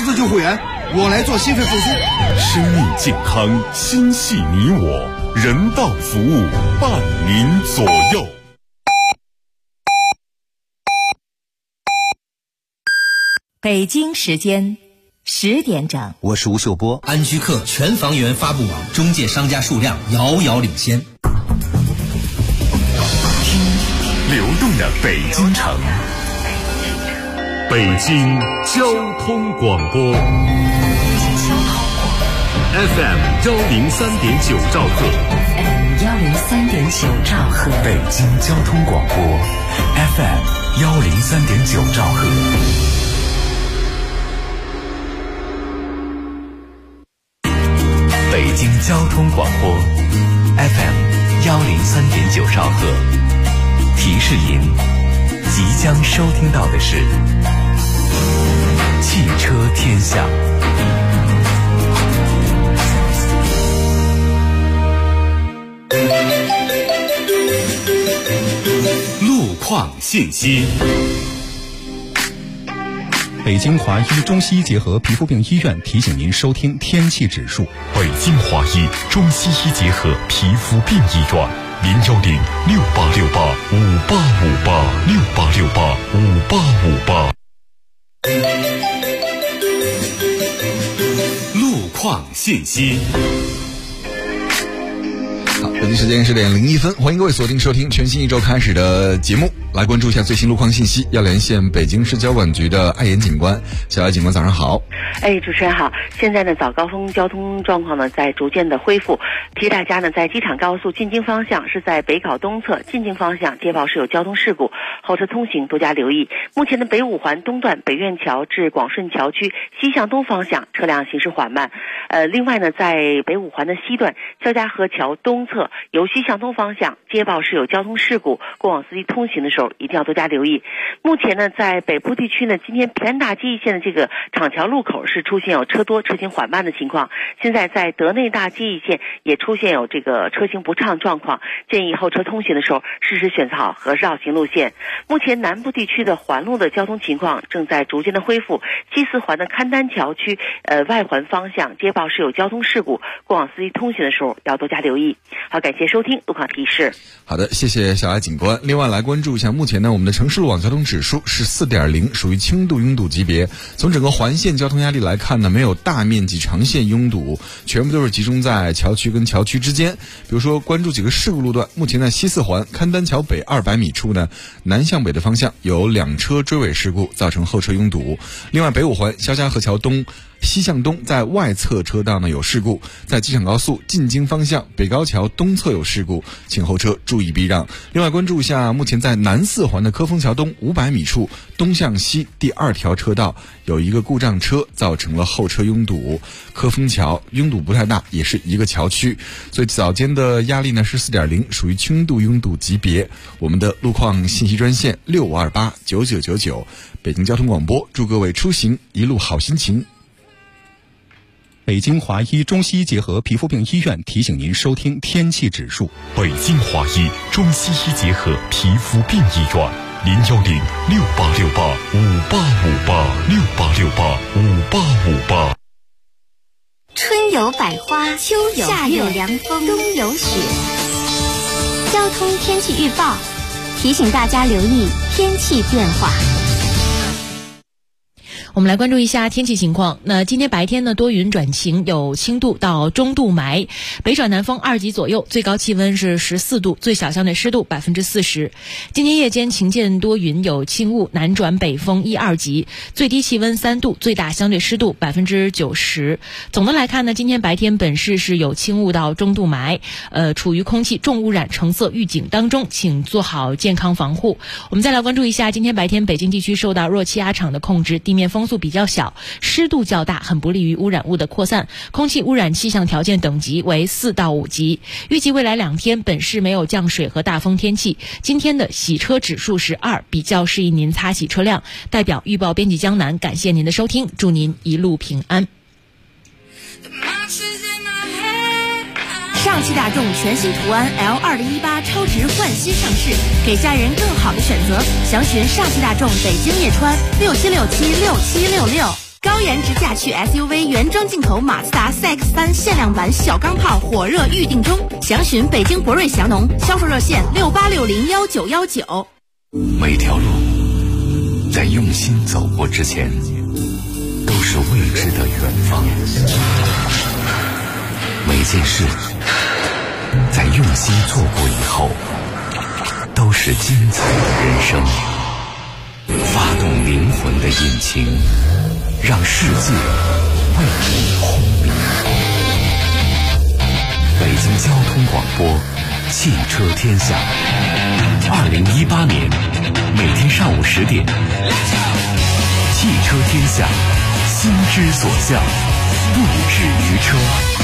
自救护员，我来做心肺复苏。 生命健康，心系你我，人道服务，伴您左右。 北京时间10点整， 我是吴秀波。 安居客全房源发布网中介商家数量遥遥领先。 听流动的北京城，北京交通广播 FM 103.9兆赫， 103.9兆赫， 北京交通广播 FM 103.9兆赫。北京交通广播 FM 103.9兆赫，提示您即将收听到的是汽车天下。路况信息。 北京华医中西医结合皮肤病医院提醒您收听天气指数。 北京华医中西医结合皮肤病医院，0106868585858，68685858。路况信息。 好，北京时间10点01分，欢迎各位锁定收听全新一周开始的节目，来关注一下最新路况信息。要连线北京市交管局的艾岩警官。小艾警官早上好。 主持人好。现在呢，早高峰交通状况呢在逐渐的恢复，提示大家呢，在机场高速进京方向是在北考东侧进京方向接报是有交通事故，后车通行多加留意。目前的北五环东段北苑桥至广顺桥区西向东方向车辆行驶缓慢。另外呢，在北五环的西段肖家河桥东侧由西向东方向接报是有交通事故，过往司机通行的时候一定要多加留意。目前呢，在北部地区呢，今天平安大街一线的这个厂桥路口是出现有车多车行缓慢的情况，现在在德内大街一线也出现有这个车行不畅状况，建议后车通行的时候适时选择好合适绕行路线。目前南部地区的环路的交通情况正在逐渐的恢复，西四环的勘丹桥区外环方向接报是有交通事故，过往司机通行的时候要多加留意。好，感谢收听路况提示。 好的，谢谢小艾警官。另外来关注一下，目前呢我们的城市路网交通指数是 4.0， 属于轻度拥堵级别。从整个环线交通压力来看呢，没有大面积长线拥堵，全部都是集中在桥区跟桥区之间。比如说关注几个事故路段，目前在西四环勘丹桥北200米处呢，南向北的方向有2车追尾事故，造成后车拥堵。另外北五环肖家河桥东西向东在外侧车道呢有事故，在机场高速进京方向北高桥东侧有事故，请后车注意避让。另外关注一下，目前在南四环的科丰桥东500米处东向西第2条车道有一个故障车，造成了后车拥堵。科丰桥拥堵不太大，也是一个桥区，所以早间的压力呢是 4.0， 属于轻度拥堵级别。我们的路况信息专线65289999，北京交通广播，祝各位出行一路好心情。 北京华医中西医结合皮肤病医院提醒您收听天气指数。 北京华医中西医结合皮肤病医院，01068685858，686858。 春有百花，秋有夏有凉风，冬有雪。交通天气预报提醒大家留意天气变化。 我们来关注一下天气情况。那今天白天呢，多云转晴，有轻度到中度霾，北转南风2级左右，最高气温是14度，最小相对湿度40%。今天夜间晴间多云，有轻雾，南转北风1、2级，最低气温3度，最大相对湿度90%。总的来看呢，今天白天本市是有轻雾到中度霾，处于空气重污染橙色预警当中，请做好健康防护。我们再来关注一下，今天白天北京地区受到弱气压场的控制，地面风速比较小，湿度较大，很不利于污染物的扩散，空气污染气象条件等级为4到5级。预计未来2天本市没有降水和大风天气。今天的洗车指数是2，比较适宜您擦洗车辆。代表预报编辑江南，感谢您的收听，祝您一路平安。 上汽大众全新途安 L2018 超值焕新上市，给家人更好的选择。详询上汽大众北京叶川67676766。 高颜值驾趣 SUV 原装进口马自达 CX-3 限量版小钢炮火热预定中，详询北京博瑞祥农，销售热线68601919。 每条路在用心走过之前，都是未知的远方。每件事在用心做过以后，都是精彩的人生。发动灵魂的引擎，让世界为你轰鸣。北京交通广播，汽车天下。2018年每天上午10点，汽车天下，心之所向，不止于车。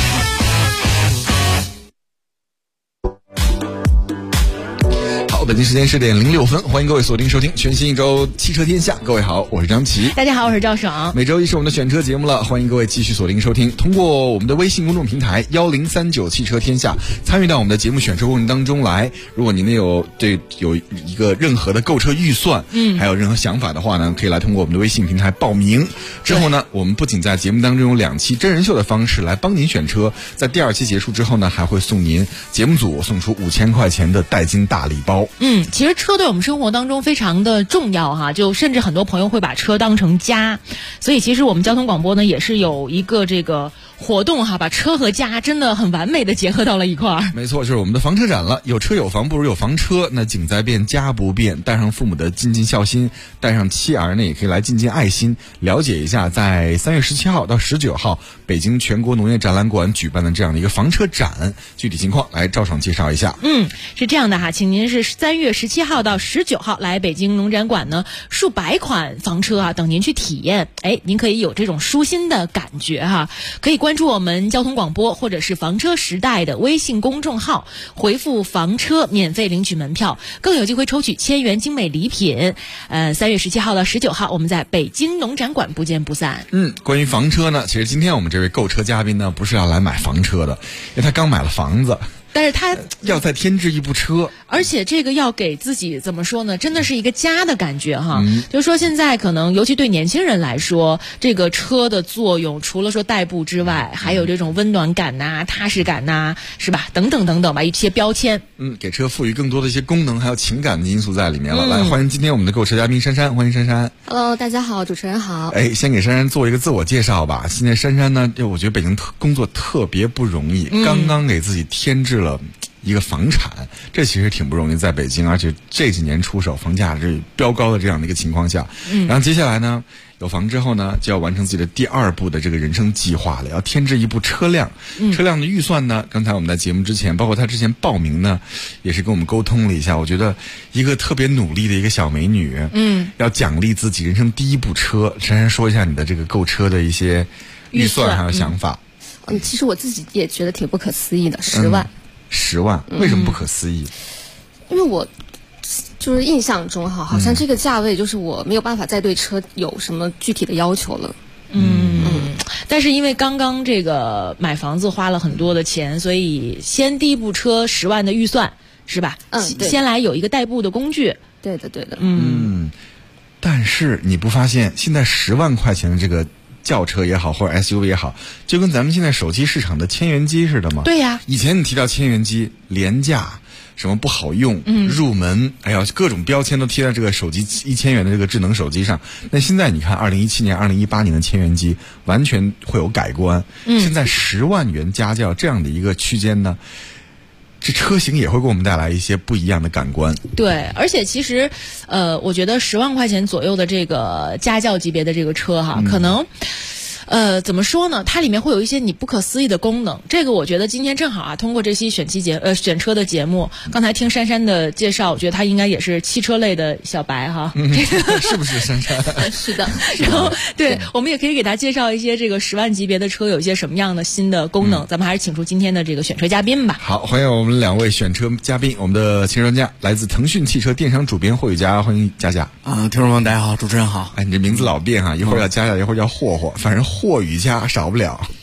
北京时间10点06分，欢迎各位锁定收听全新一周汽车天下。各位好，我是张琪。 大家好，我是赵爽。 每周一是我们的选车节目了，欢迎各位继续锁定收听。通过我们的微信公众平台1039汽车天下参与到我们的节目选车过程当中来。如果您有一个任何的购车预算，还有任何想法的话呢，可以来通过我们的微信平台报名。之后呢，我们不仅在节目当中有2期真人秀的方式来帮您选车，在第2期结束之后呢，还会送您节目组送出5000块钱的代金大礼包。 其实车对我们生活当中非常的重要哈，就甚至很多朋友会把车当成家，所以其实我们交通广播呢也是有一个这个活动哈，把车和家真的很完美的结合到了一块儿。 没错，就是我们的房车展了。有车有房不如有房车，那景在变家不变，带上父母的尽尽孝心，带上妻儿呢也可以来尽尽爱心。了解一下，在3月17号到19号北京全国农业展览馆举办的这样的一个房车展，具体情况来赵爽介绍一下。 是这样的哈，请您是3月17号到19号来北京农展馆呢，数百款房车啊等您去体验。您可以有这种舒心的感觉哈，可以关注我们交通广播或者是房车时代的微信公众号，回复房车免费领取门票，更有机会抽取1000元精美礼品。3月17号到19号我们在北京农展馆不见不散。 关于房车呢，其实今天我们这位购车嘉宾呢不是要来买房车的，因为他刚买了房子， 但是他要再添置一部车， 而且这个要给自己怎么说呢，真的是一个家的感觉哈。就是说现在可能尤其对年轻人来说，这个车的作用除了说代步之外，还有这种温暖感呐、踏实感呐，是吧？等等等等吧，一些标签。 给车赋予更多的一些功能还有情感的因素在里面了。来，欢迎今天我们的购车嘉宾珊珊，欢迎珊珊。 Hello， 大家好，主持人好。 先给珊珊做一个自我介绍吧。现在珊珊呢，我觉得北京工作特别不容易，刚刚给自己添置了一个房产，这其实挺不容易，在北京，而且这几年出手房价是飙高的这样的一个情况下，然后接下来呢，有房之后呢，就要完成自己的第2步的这个人生计划了，要添置一部车辆。车辆的预算呢，刚才我们在节目之前，包括他之前报名呢，也是跟我们沟通了一下。我觉得一个特别努力的一个小美女，要奖励自己人生第1部车。珊珊说一下你的这个购车的一些预算还有想法。 其实我自己也觉得挺不可思议的，10万。 10万，为什么不可思议？ 因为我就是印象中好像这个价位就是我没有办法再对车有什么具体的要求了。 但是因为刚刚这个买房子花了很多的钱，所以先第1部车10万的预算是吧？ 对， 先来有一个代步的工具。 对的。 但是你不发现现在10万块钱的这个轿车也好，或者 SUV 也好，就跟咱们现在手机市场的千元机似的吗？ 对呀。 以前你提到千元机廉价，什么不好用，入门，各种标签都贴在这个手机1000元的这个智能手机上。那现在你看2017年、2018年的千元机完全会有改观。现在10万元家轿这样的一个区间呢，这车型也会给我们带来一些不一样的感官。 对，而且其实我觉得10万块钱左右的这个家轿级别的这个车哈，可能怎么说呢？它里面会有一些你不可思议的功能。这个我觉得今天正好啊，通过这期选车的节目，刚才听珊珊的介绍，我觉得她应该也是汽车类的小白哈。 是不是珊珊？ 是的。 然后对，我们也可以给大家介绍一些这个10万级别的车有一些什么样的新的功能。咱们还是请出今天的这个选车嘉宾吧。 好，欢迎我们2位选车嘉宾，我们的汽车专家来自腾讯汽车电商主编霍宇佳，欢迎佳佳。 听众朋友大家好，主持人好。 你这名字老变哈，一会儿叫佳佳，一会儿叫霍霍，反正霍宇佳少不了。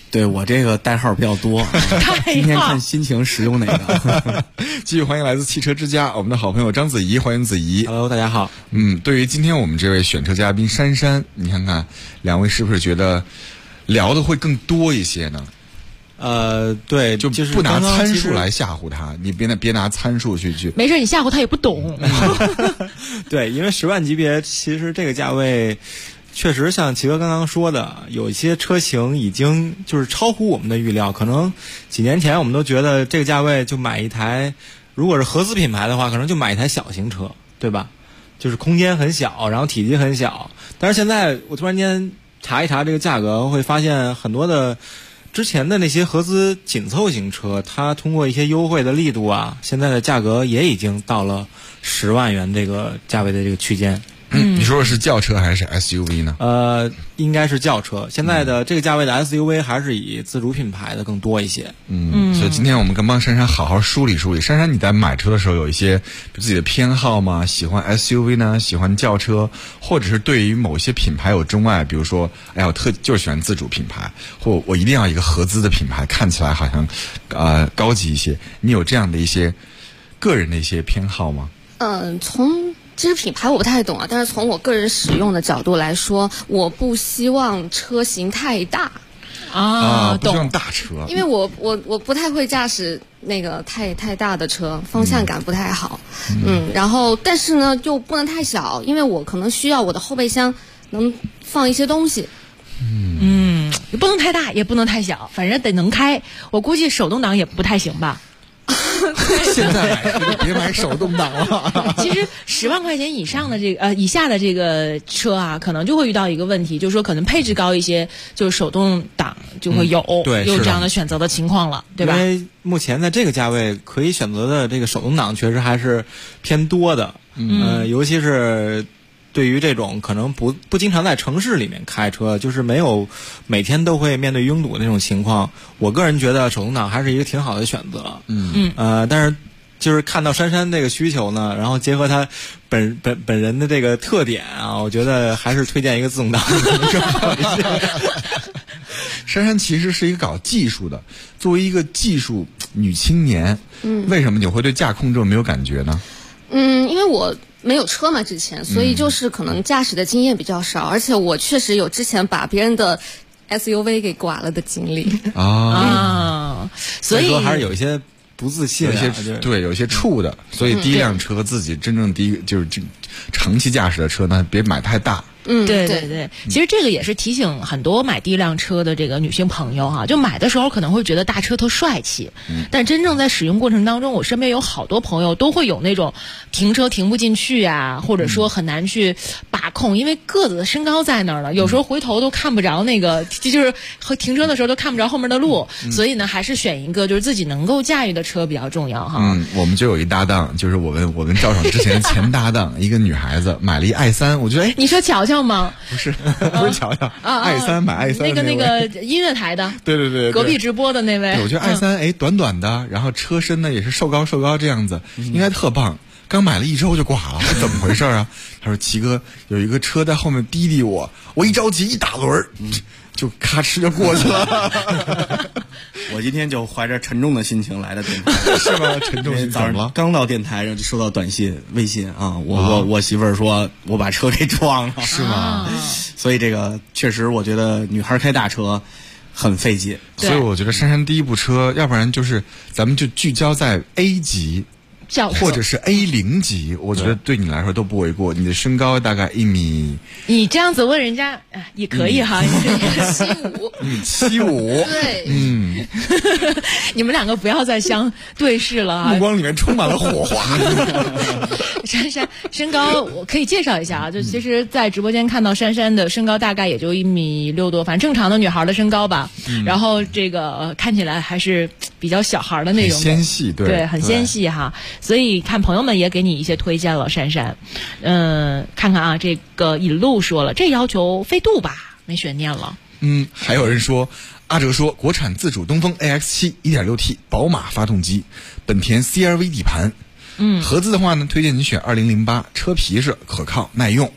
对，我这个代号比较多，今天看心情使用哪个。 继续欢迎来自汽车之家我们的好朋友张子怡，欢迎子怡。 Hello， 大家好。 对于今天我们这位选车嘉宾珊珊，你看看两位是不是觉得聊的会更多一些呢？ 对， 就是不拿参数来吓唬他，你别拿参数去。 没事，你吓唬他也不懂。 对，因为10万级别，其实这个价位。确实像齐哥刚刚说的，有一些车型已经就是超乎我们的预料，可能几年前我们都觉得这个价位就买一台，如果是合资品牌的话，可能就买一台小型车，对吧？就是空间很小，然后体积很小。但是现在我突然间查一查这个价格，会发现很多的之前的那些合资紧凑型车，它通过一些优惠的力度啊，现在的价格也已经到了10万元这个价位的这个区间。 你说的是轿车还是 SUV 呢？ 应该是轿车。现在的这个价位的 SUV 还是以自主品牌的更多一些。 所以今天我们跟帮珊珊好好梳理梳理。珊珊，你在买车的时候有一些自己的偏好吗？喜欢 SUV 呢？喜欢轿车？或者是对于某些品牌有钟爱？比如说，我就是喜欢自主品牌，或我一定要一个合资的品牌，看起来好像高级一些。你有这样的一些个人的一些偏好吗？ 其实品牌我不太懂啊，但是从我个人使用的角度来说，我不希望车型太大。 不希望大车， 因为我不太会驾驶那个太大的车，方向感不太好。然后但是呢就不能太小，因为我可能需要我的后备箱能放一些东西。 也不能太大，也不能太小，反正得能开。我估计手动挡也不太行吧。 现在别买手动挡了。 其实10万块钱以上的以下的这个车啊，可能就会遇到一个问题，就是说可能配置高一些，就是手动挡就会有这样的选择的情况了，对吧？ 因为目前在这个价位可以选择的这个手动挡确实还是偏多的，尤其是对于这种可能不经常在城市里面开车，就是没有每天都会面对拥堵的那种情况，我个人觉得手动挡还是一个挺好的选择。但是就是看到珊珊这个需求呢，然后结合她本人的这个特点啊，我觉得还是推荐一个自动挡更好一些。 珊珊其实是一个搞技术的，作为一个技术女青年，为什么你会对驾控这么没有感觉呢？ 因为我没有车嘛，之前，所以就是可能驾驶的经验比较少，而且我确实有之前把别人的 SUV 给剐了的经历所以说还是有一些不自信， 有一些怵的，所以第一辆车自己真正就是长期驾驶的车呢，别买太大。 对，其实这个也是提醒很多买第一辆车的这个女性朋友哈，就买的时候可能会觉得大车特帅气，但真正在使用过程当中，我身边有好多朋友都会有那种停车停不进去啊，或者说很难去把控，因为个子的身高在那儿了，有时候回头都看不着那个，就是停车的时候都看不着后面的路，所以呢，还是选一个就是自己能够驾驭的车比较重要哈。 我们就有一搭档，就是我跟赵爽之前的前搭档，一个女孩子买了一i3，我觉得你说乔乔吗？ 不是乔乔，i3买i3 那个音乐台的， 对， 隔壁直播的那位。 对，我觉得i3短短的，然后车身呢也是瘦高这样子，应该特棒。刚买了1周就挂了，怎么回事啊？他说齐哥有一个车在后面滴滴我一着急一打轮就咔哧就过去了。 我今天就怀着沉重的心情来的电台， 是吗？沉重心情早上刚到电台，然后就收到微信啊，我媳妇儿说我把车给撞了， 是吗？ 所以这个确实，我觉得女孩开大车很费劲， 所以我觉得珊珊第一部车，要不然就是咱们就聚焦在 A 级。或者是 A0级，我觉得对你来说都不为过。你的身高大概1米， 你这样子问人家也可以哈 ，1.75，1.75， 对，你们两个不要再相对视了啊！ 目光里面充满了火花。 珊珊身高我可以介绍一下啊，就其实，在直播间看到珊珊的身高大概也就1.6米多，反正正常的女孩的身高吧。然后这个看起来还是比较小孩的那种， 很纤细， 对，很纤细哈。所以看朋友们也给你一些推荐了，珊珊，看看啊，这个引路说了，这要求飞度吧，没悬念了。 还有人说，阿哲说国产自主东风 AX7 1.6T 宝马发动机，本田 CR-V 底盘。合资的话呢，推荐你选2008，车皮实可靠耐用。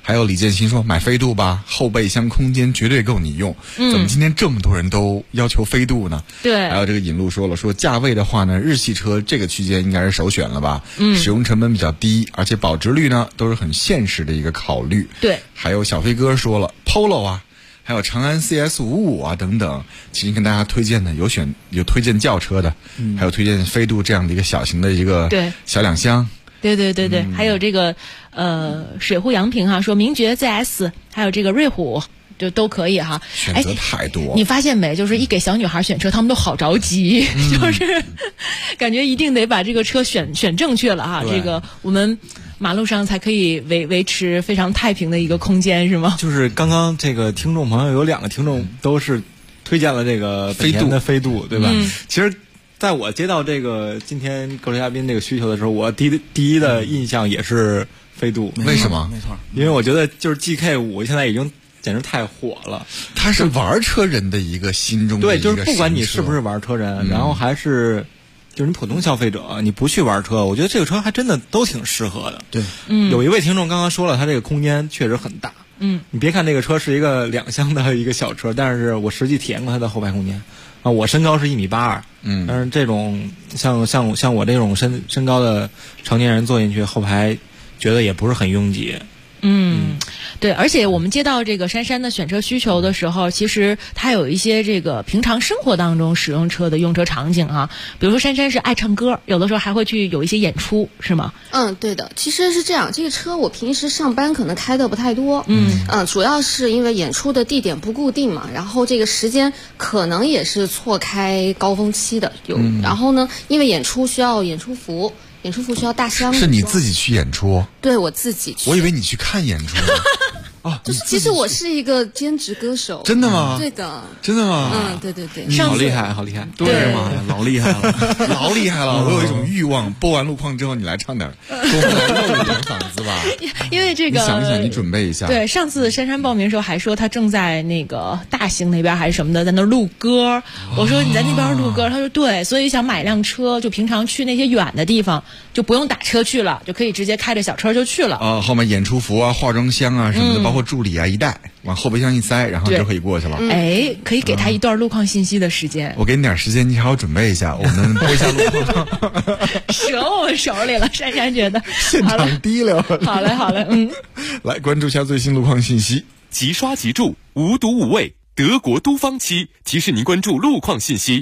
还有李建新说买飞度吧，后备箱空间绝对够你用。怎么今天这么多人都要求飞度呢？ 对。 还有这个引路说了，说价位的话呢，日系车这个区间应该是首选了吧？使用成本比较低，而且保值率呢都是很现实的一个考虑。 对。 还有小飞哥说了 Polo 啊，还有长安 CS55啊等等，其实跟大家推荐的有推荐轿车的，还有推荐飞度这样的一个小型的一个小两厢。 对，还有这个水户洋平哈说名爵 ZS， 还有这个瑞虎就都可以哈。 选择太多， 你发现没？就是一给小女孩选车，她们都好着急，就是感觉一定得把这个车选正确了哈。这个我们马路上才可以维持非常太平的一个空间，是吗？ 就是刚刚这个听众朋友有2个听众都是推荐了这个本田的飞度，对吧？其实在我接到这个今天各位嘉宾这个需求的时候，我第一的印象也是飞度。 为什么？ 没错，因为我觉得就是 GK5 现在已经简直太火了， 它是玩车人的一个心中的一个对，就是不管你是不是玩车人，然后还是就是你普通消费者，你不去玩车，我觉得这个车还真的都挺适合的。 对， 有一位听众刚刚说了，它这个空间确实很大。你别看这个车是一个2厢的一个小车，但是我实际体验过它的后排空间啊，我身高是1.82米，但是这种像我这种身高的成年人坐进去后排，觉得也不是很拥挤。 对，而且我们接到这个珊珊的选车需求的时候，其实她有一些这个平常生活当中使用车的用车场景啊，比如说珊珊是爱唱歌，有的时候还会去有一些演出，是吗？ 对的，其实是这样，这个车我平时上班可能开的不太多，主要是因为演出的地点不固定嘛，然后这个时间可能也是错开高峰期的，然后呢，因为演出需要演出服需要大箱。 是你自己去演出？ 对，我自己去。 我以为你去看演出。 就是其实我是一个兼职歌手。 真的吗？ 对的。 真的吗？ 对。 好厉害，好厉害！ 对嘛，老厉害了， 老厉害了！我有一种欲望，播完路况之后你来唱点，给我们来露一点嗓子吧。 因为这个， 你想一想，你准备一下。 对，上次珊珊报名的时候还说她正在那个大兴那边还是什么的，在那录歌。我说你在那边录歌，她说对，所以想买辆车，就平常去那些远的地方就不用打车去了，就可以直接开着小车就去了。 后面演出服啊、化妆箱啊什么的，包括助理啊一带。往后备箱一塞，然后就可以过去了。 可以给他一段路况信息的时间。 我给你点时间，你好好准备一下，我们播一下路况。 折我们手里了，珊珊觉得现场低了。 好嘞， 来关注一下最新路况信息。 即刷即住，无毒无味，德国都方漆提示您关注路况信息。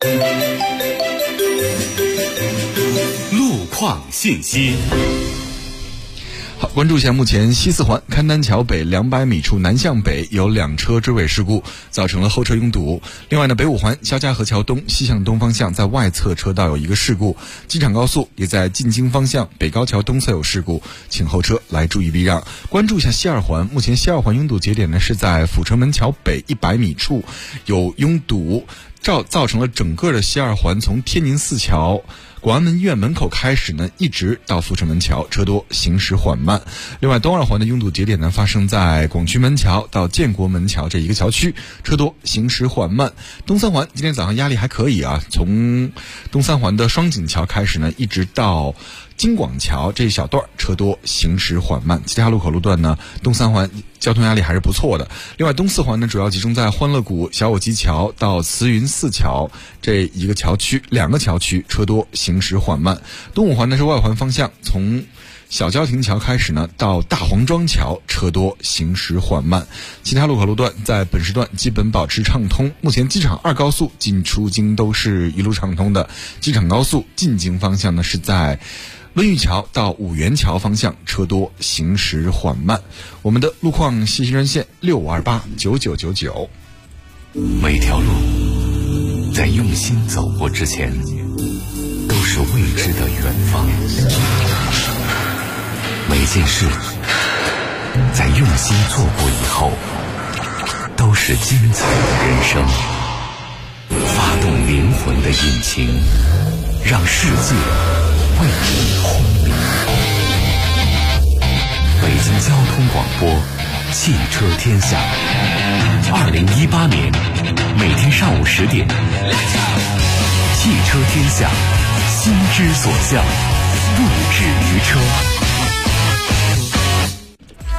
路况信息。 好，关注一下目前西四环勘丹桥北200米处南向北有2车追尾事故，造成了后车拥堵。另外呢，北五环肖家河桥东西向东方向在外侧车道有一个事故，机场高速也在进京方向北高桥东侧有事故，请后车来注意避让。关注一下西二环，目前西二环拥堵节点呢是在阜成门桥北100米处有拥堵，造成了整个的西二环从天宁寺桥广安门医院门口开始呢，一直到阜成门桥，车多行驶缓慢。另外，东二环的拥堵节点呢，发生在广渠门桥到建国门桥这一个桥区，车多行驶缓慢。东三环今天早上压力还可以啊，从东三环的双井桥开始呢，一直到京广桥这一小段车多行驶缓慢，其他路口路段呢，东三环交通压力还是不错的。另外，东四环呢主要集中在欢乐谷小偶机桥到慈云寺桥这一个桥区，2个桥区车多行驶缓慢。东五环呢是外环方向，从小交亭桥开始呢到大黄庄桥车多行驶缓慢，其他路口路段在本时段基本保持畅通。目前机场2高速进出京都是一路畅通的，机场高速进京方向呢是在温榆桥到五元桥方向车多行驶缓慢。我们的路况信息热线65289999。 每条路在用心走过之前都是未知的远方，每件事在用心做过以后都是精彩的人生。发动灵魂的引擎，让世界为你轰鸣。北京交通广播汽车天下，2018年每天上午10点，汽车天下，心之所向，不止于车。 好，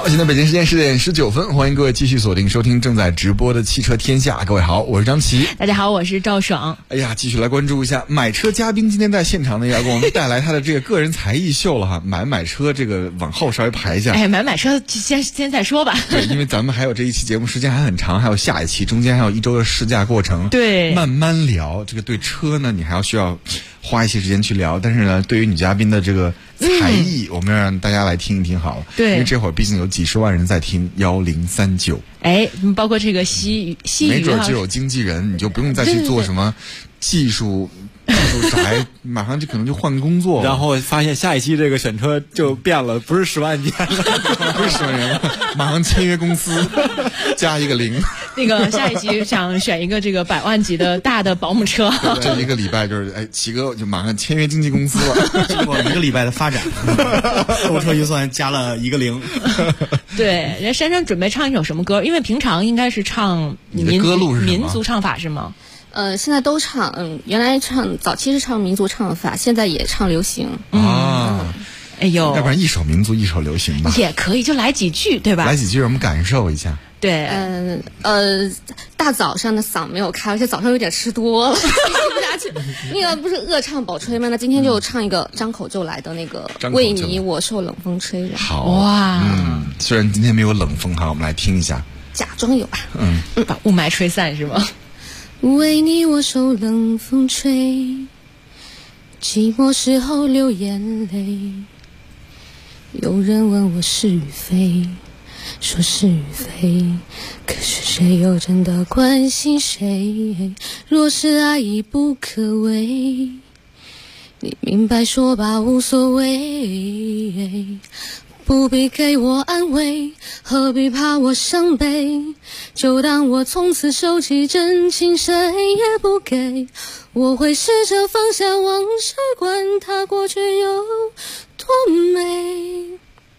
好，现在北京时间10点19分，欢迎各位继续锁定收听正在直播的汽车天下。各位好，我是张琪。 大家好，我是赵爽。 哎呀，继续来关注一下买车嘉宾，今天在现场呢要给我们带来他的这个个人才艺秀了哈。买车这个往后稍微排一下。 哎，买车先再说吧。 对，因为咱们还有这一期节目时间还很长，还有下一期，中间还有1周的试驾过程。 对， 慢慢聊。这个对车呢，你还需要花一些时间去聊，但是呢，对于女嘉宾的这个才艺，我们要让大家来听一听好了。 对， 因为这会儿毕竟有几十万人在听1039。 哎，包括这个西语， 没准就有经纪人，你就不用再去做什么技术宅，马上就可能就换工作。 然后发现下一期这个选车就变了，不是10万件了， 不是10万人了，马上签约公司加一个0。 那个下一期想选一个这个100万级的大的保姆车。 这一个礼拜就是齐哥就马上签约经纪公司了。 经过1个礼拜的发展，购车预算加了1个0。 对，人家珊珊准备唱一首什么歌？因为平常应该是唱你的歌路是民族唱法是吗？ 现在都唱，原来早期是唱民族唱法，现在也唱流行。 哎呦， 要不然一首民族一首流行吧？ 也可以，就来几句对吧？ 来几句让我们感受一下。 对， 大早上的嗓没有开，而且早上有点吃多了，听不下去。那个不是恶唱宝吹吗？那今天就唱一个张口就来的那个为你我受冷风吹着。 好哇， 虽然今天没有冷风哈，我们来听一下。 假装有吧。 把雾霾吹散是吗？ 为你我受冷风吹，寂寞时候流眼泪。有人问我是与非，说是与非，可是谁又真的关心谁？若是爱已不可为，你明白说吧，无所谓。不必给我安慰，何必怕我伤悲？就当我从此收起真情，谁也不给。我会试着放下往事，管它过去有多美，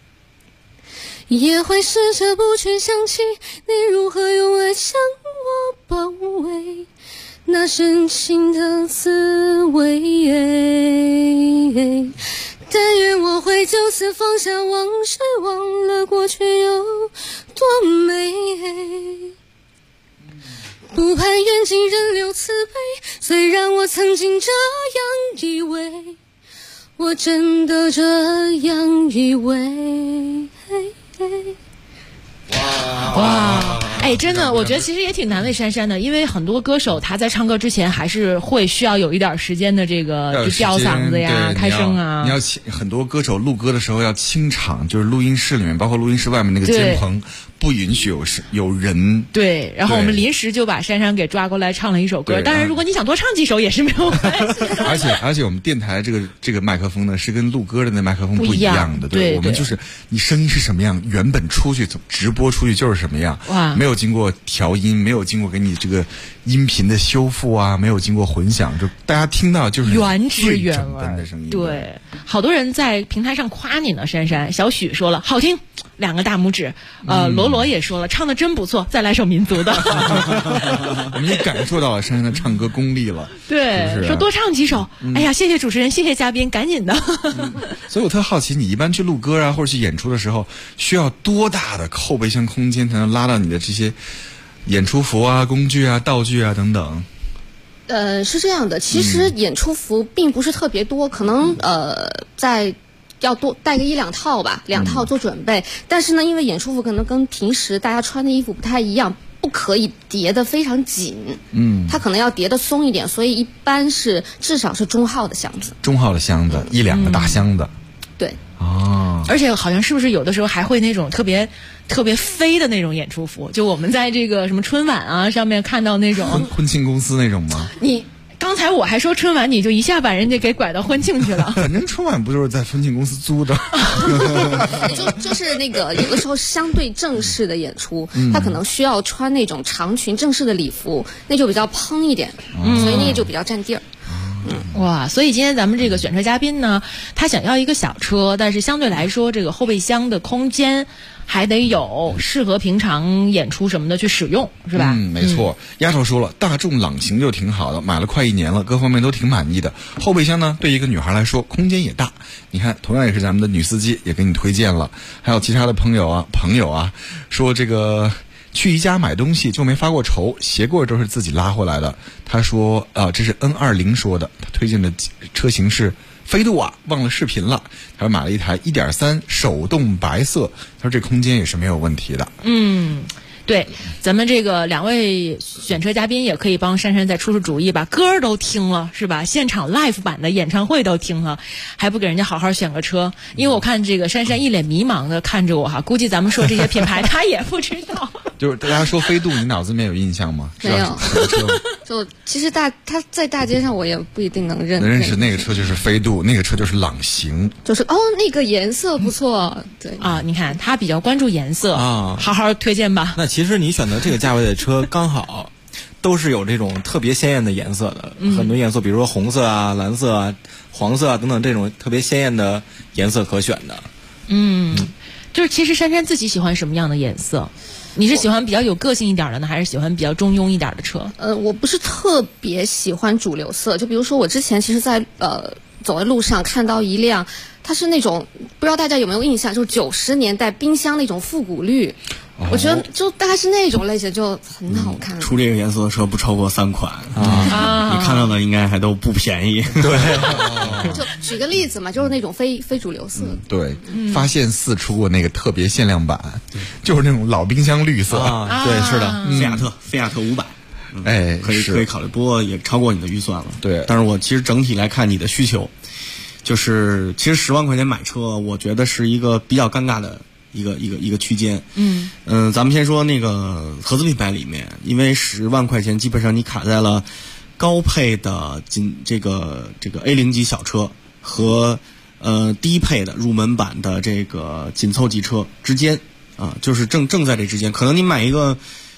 也会试着不去想起你如何用爱将我包围，那深情的滋味。但愿我会就此放下往事，忘了过去有多美。不盼缘尽人留慈悲，虽然我曾经这样以为，我真的这样以为。 哇，哎，真的，我觉得其实也挺难为珊珊的，因为很多歌手他在唱歌之前还是会需要有一点时间的这个吊嗓子呀、开声啊。 你要很多歌手录歌的时候要清场，就是录音室里面，包括录音室外面那个监棚不允许有人。 对，然后我们临时就把珊珊给抓过来唱了一首歌。当然，如果你想多唱几首也是没有关系。 而且我们电台这个麦克风呢是跟录歌的那麦克风不一样的，对，我们就是你声音是什么样，原本出去直播出去就是什么样， 哇， 没有经过调音，没有经过给你这个音频的修复啊，没有经过混响，就大家听到就是原汁原味的声音。 对，好多人在平台上夸你呢，珊珊。小许说了好听，2个大拇指。罗罗也说了唱的真不错，再来首民族的。 我们也感受到了珊珊的唱歌功力了。 对， 是不是说多唱几首。哎呀，谢谢主持人，谢谢嘉宾，赶紧的。 所以我特好奇，你一般去录歌啊，或者去演出的时候，需要多大的后备箱空间才能拉到你的这些演出服啊、工具啊、道具啊等等？ 是这样的，其实演出服并不是特别多，可能在要多带个1-2套吧，2套做准备。但是呢，因为演出服可能跟平时大家穿的衣服不太一样，不可以叠得非常紧，它可能要叠得松一点，所以一般是至少是中号的箱子。 中号的箱子，1-2个大箱子。 对。 哦。 而且好像是不是有的时候还会那种特别飞的那种演出服？就我们在这个什么春晚啊上面看到那种婚庆公司那种吗？ 你刚才我还说春晚，你就一下把人家给拐到婚庆去了。 反正春晚不就是在婚庆公司租的？ 就是那个有的时候相对正式的演出，他可能需要穿那种长裙正式的礼服，那就比较蓬一点，所以那个就比较占地儿。 哇，所以今天咱们这个选车嘉宾呢，他想要一个小车，但是相对来说这个后备箱的空间还得有适合平常演出什么的去使用，是吧？ 没错。丫头说了，大众朗行就挺好的，买了快1年了，各方面都挺满意的。后备箱呢，对一个女孩来说空间也大。你看，同样也是咱们的女司机也给你推荐了，还有其他的朋友啊，说这个去宜家买东西就没发过愁，鞋柜都是自己拉回来的。他说这是 N20 说的，他推荐的车型是飞度啊，忘了视频了。他买了一台 1.3 手动白色，他说这空间也是没有问题的。 对，咱们这个2位选车嘉宾也可以帮珊珊再出主意，把歌都听了是吧？现场 live 版的演唱会都听了，还不给人家好好选个车？因为我看这个珊珊一脸迷茫的看着我哈，估计咱们说这些品牌她也不知道。 就是大家说飞度，你脑子里面有印象吗？ 没有。就其实他在大街上我也不一定能认识那个车就是飞度，那个车就是朗行。 就是那个颜色不错，对啊，你看他比较关注颜色啊，好好推荐吧。 那其实你选择这个价位的车刚好都是有这种特别鲜艳的颜色的，很多颜色，比如说红色啊、蓝色啊、黄色啊等等这种特别鲜艳的颜色可选的。 就是其实珊珊自己喜欢什么样的颜色？你是喜欢比较有个性一点的呢，还是喜欢比较中庸一点的车？ 我不是特别喜欢主流色，就比如说我之前其实在走在路上看到一辆，它是那种不知道大家有没有印象，就是90年代冰箱那种复古绿。我觉得就大概是那种类型就很好看。 出这个颜色的车不超过3款啊，你看到的应该还都不便宜。 对， 就举个例子嘛，就是那种非主流色。 对，发现4出过那个特别限量版，就是那种老冰箱绿色。 对，是的，菲亚特500。可以考虑，不过也超过你的预算了。 对， 但是我其实整体来看，你的需求就是其实10万块钱买车，我觉得是一个比较尴尬的一个区间。咱们先说那个合资品牌里面，因为10万块钱基本上你卡在了高配的这个 A0 级小车和低配的入门版的这个紧凑级车之间啊，就是正在这之间。可能你买一个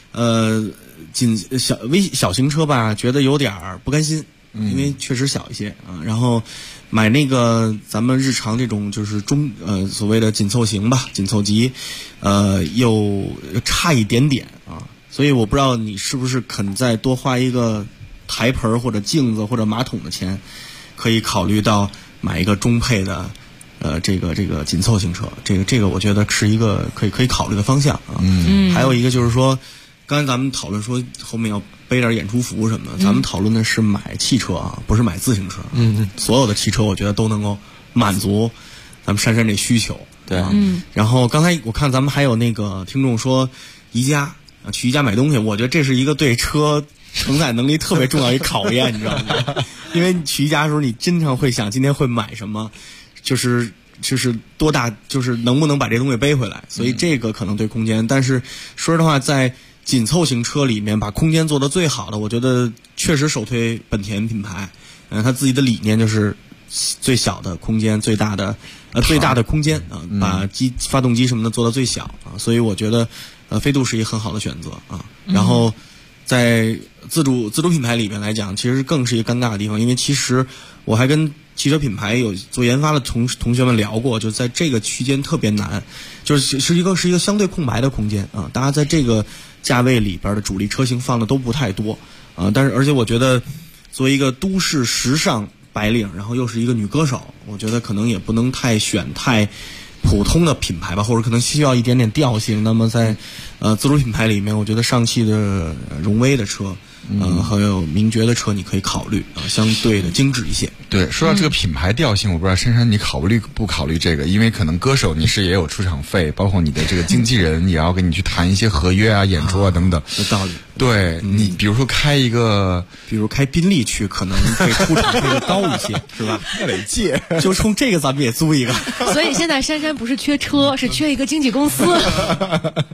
小型车吧，觉得有点不甘心，因为确实小一些啊。然后买那个咱们日常这种就是所谓的紧凑型吧，紧凑级，又差一点点啊。所以我不知道你是不是肯再多花一个台盆或者镜子或者马桶的钱，可以考虑到买一个中配的这个紧凑型车。这个我觉得是一个可以考虑的方向啊。还有一个就是说，刚才咱们讨论说后面要背点演出服什么的，咱们讨论的是买汽车啊，不是买自行车。所有的汽车我觉得都能够满足咱们珊珊这需求。 对， 然后刚才我看咱们还有那个听众说宜家去宜家买东西，我觉得这是一个对车承载能力特别重要一考验，你知道吗？因为你去宜家的时候，你经常会想今天会买什么，就是多大，就是能不能把这东西背回来，所以这个可能对空间。但是说实话，在紧凑型车里面把空间做得最好的，我觉得确实首推本田品牌。他自己的理念就是最小的空间，最大的空间啊，把发动机什么的做到最小啊，所以我觉得飞度是一个很好的选择啊。然后在自主品牌里面来讲，其实更是一个尴尬的地方，因为其实我还跟汽车品牌有做研发的同学们聊过，就在这个区间特别难，就是一个相对空白的空间啊。大家在这个价位里边的主力车型放的都不太多啊，但是而且我觉得作为一个都市时尚白领，然后又是一个女歌手，我觉得可能也不能太普通的品牌吧，或者可能需要一点点调性。那么在自主品牌里面，我觉得上汽的荣威的车，还有名爵的车，你可以考虑相对的精致一些。 对，说到这个品牌调性，我不知道珊珊你考虑不考虑这个？因为可能歌手你是也有出场费，包括你的这个经纪人也要跟你去谈一些合约啊、演出啊等等。 有道理。 对，你比如说比如开宾利去，可能会出场费就高一些，是吧？ 那得借， 就冲这个咱们也租一个。 所以现在珊珊不是缺车，是缺一个经纪公司。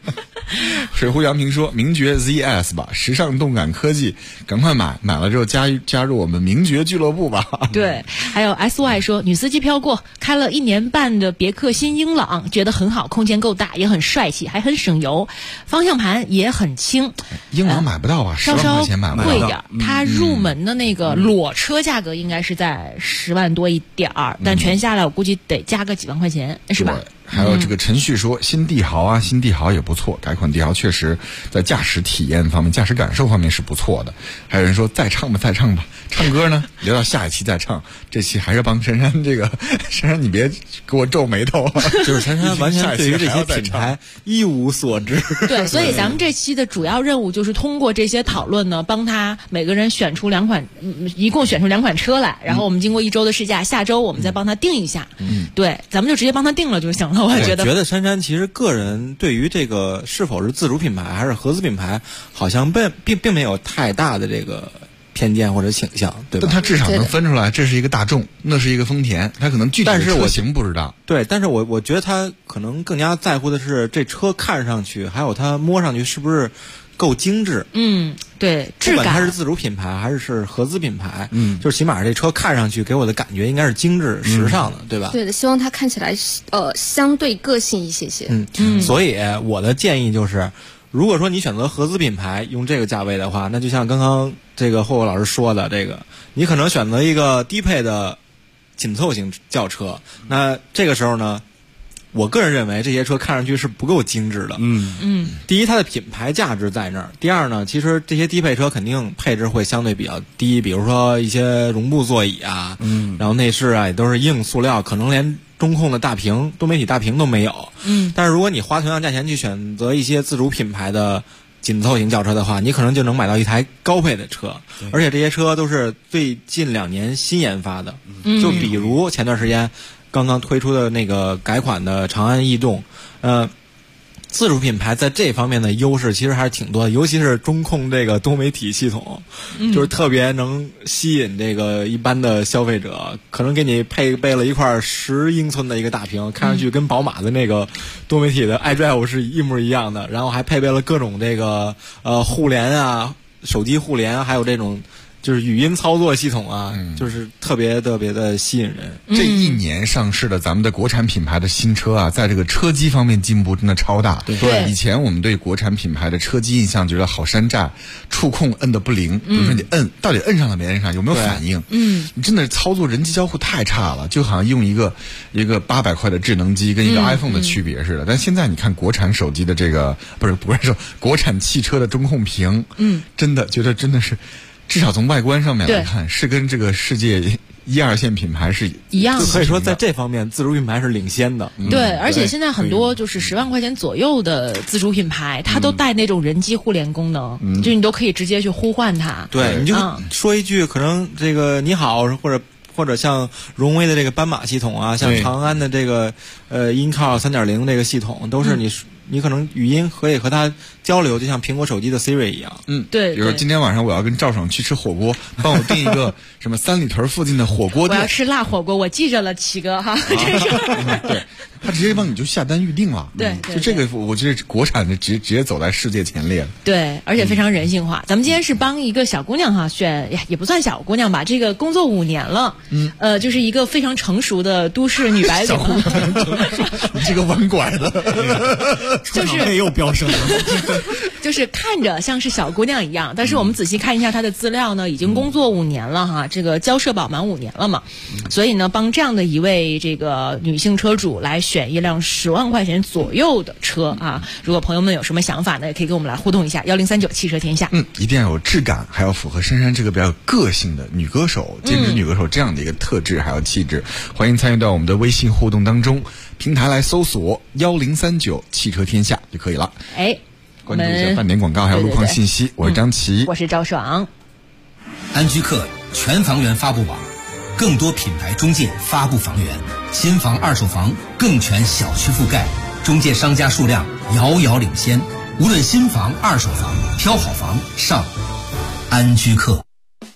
水壶杨平说名爵 ZS 吧，时尚动感科技，赶快买了之后加入我们名爵俱乐部吧。 对，还有 SY 说女司机飘过，开了1年半的别克新英朗，觉得很好，空间够大，也很帅气，还很省油，方向盘也很轻。 英朗买不到吧？10万块钱买不到， 贵点。它入门的那个裸车价格应该是在10万多一点儿，但全下来我估计得加个几万块钱，是吧？ 还有这个陈旭说新帝豪也不错，改款帝豪确实在驾驶体验方面、驾驶感受方面是不错的。还有人说再唱吧，唱歌呢留到下一期再唱，这期还是帮珊珊你别给我皱眉头啊。 就是珊珊完全对于这些品牌一无所知。 对，所以咱们这期的主要任务就是通过这些讨论呢，帮他每个人选出一共选出2款车来，然后我们经过1周的试驾，下周我们再帮他定一下。对，咱们就直接帮他定了就行了。我觉得珊珊其实个人对于这个是否是自主品牌还是合资品牌，好像并没有太大的这个偏见或者倾向，对吧？ 但他至少能分出来，这是一个大众，那是一个丰田，他可能具体的车型不知道。 对，但是我觉得他可能更加在乎的是这车看上去，还有他摸上去是不是够精致。 对，质感。 不管它是自主品牌还是合资品牌，就是起码这车看上去给我的感觉应该是精致、时尚的，对吧？ 对的，希望它看起来相对个性一些。 所以我的建议就是，如果说你选择合资品牌用这个价位的话，那就像刚刚这个霍霍老师说的，这个你可能选择一个低配的紧凑型轿车，那这个时候呢，我个人认为这些车看上去是不够精致的。第一，它的品牌价值在那儿；第二呢，其实这些低配车肯定配置会相对比较低，比如说一些绒布座椅啊，然后内饰啊也都是硬塑料，可能连中控的多媒体大屏都没有。但是如果你花同样价钱去选择一些自主品牌的紧凑型轿车的话，你可能就能买到一台高配的车，而且这些车都是最近2年新研发的。就比如前段时间刚刚推出的那个改款的长安逸动，自主品牌在这方面的优势其实还是挺多的，尤其是中控这个多媒体系统，就是特别能吸引这个一般的消费者，可能给你配备了一块10英寸的一个大屏，看上去跟宝马的那个多媒体的 iDrive 是一模一样的，然后还配备了各种这个互联啊、手机互联，还有这种就是语音操作系统啊，就是特别的吸引人。 这1年上市的咱们的国产品牌的新车啊，在这个车机方面进步真的超大。 对， 以前我们对国产品牌的车机印象觉得好山寨，触控摁的不灵，比如说你到底摁上了没摁上，有没有反应？你真的操作人机交互太差了，就好像用一个800块的智能机跟一个 iPhone 的区别似的。但现在你看国产手机的这个不是说国产汽车的中控屏，真的觉得真的是。至少从外观上面来看，是跟这个世界1、2线品牌是一样的， 可以说在这方面自主品牌是领先的。 对，而且现在很多就是10万块钱左右的自主品牌，它都带那种人机互联功能，就你都可以直接去呼唤它。 对，你就说一句，可能这个你好，或者像荣威的这个斑马系统啊，像长安的这个InCar 3.0这个系统，都是你可能语音可以和它交流，就像苹果手机的 Siri 一样。 对。 比如说今天晚上我要跟赵爽去吃火锅，帮我订一个什么3里屯附近的火锅店。 我要吃辣火锅，我记着了，齐哥哈。 对，他直接帮你就下单预定了。 对， 就这个我觉得国产的直接走在世界前列。 对，而且非常人性化。咱们今天是帮一个小姑娘哈选，也不算小姑娘吧，这个工作5年了，就是一个非常成熟的都市女白领。 小姑娘，你这个弯拐的。 就是又飙升了， 就是看着像是小姑娘一样，但是我们仔细看一下她的资料呢，已经工作5年了哈，这个交社保满5年了嘛，所以呢，帮这样的一位这个女性车主来选一辆10万块钱左右的车啊。如果朋友们有什么想法呢，也可以跟我们来互动一下，1039汽车天下。 一定要有质感，还要符合珊珊这个比较有个性的女歌手、兼职女歌手这样的一个特质还有气质。欢迎参与到我们的微信互动当中，平台来搜索1039汽车天下就可以了。关注一下半点广告还有路况信息。我是张琪， 我是赵爽。 安居客全房源发布网，更多品牌中介发布房源，新房二手房更全小区覆盖，中介商家数量遥遥领先。无论新房二手房，挑好房上安居客。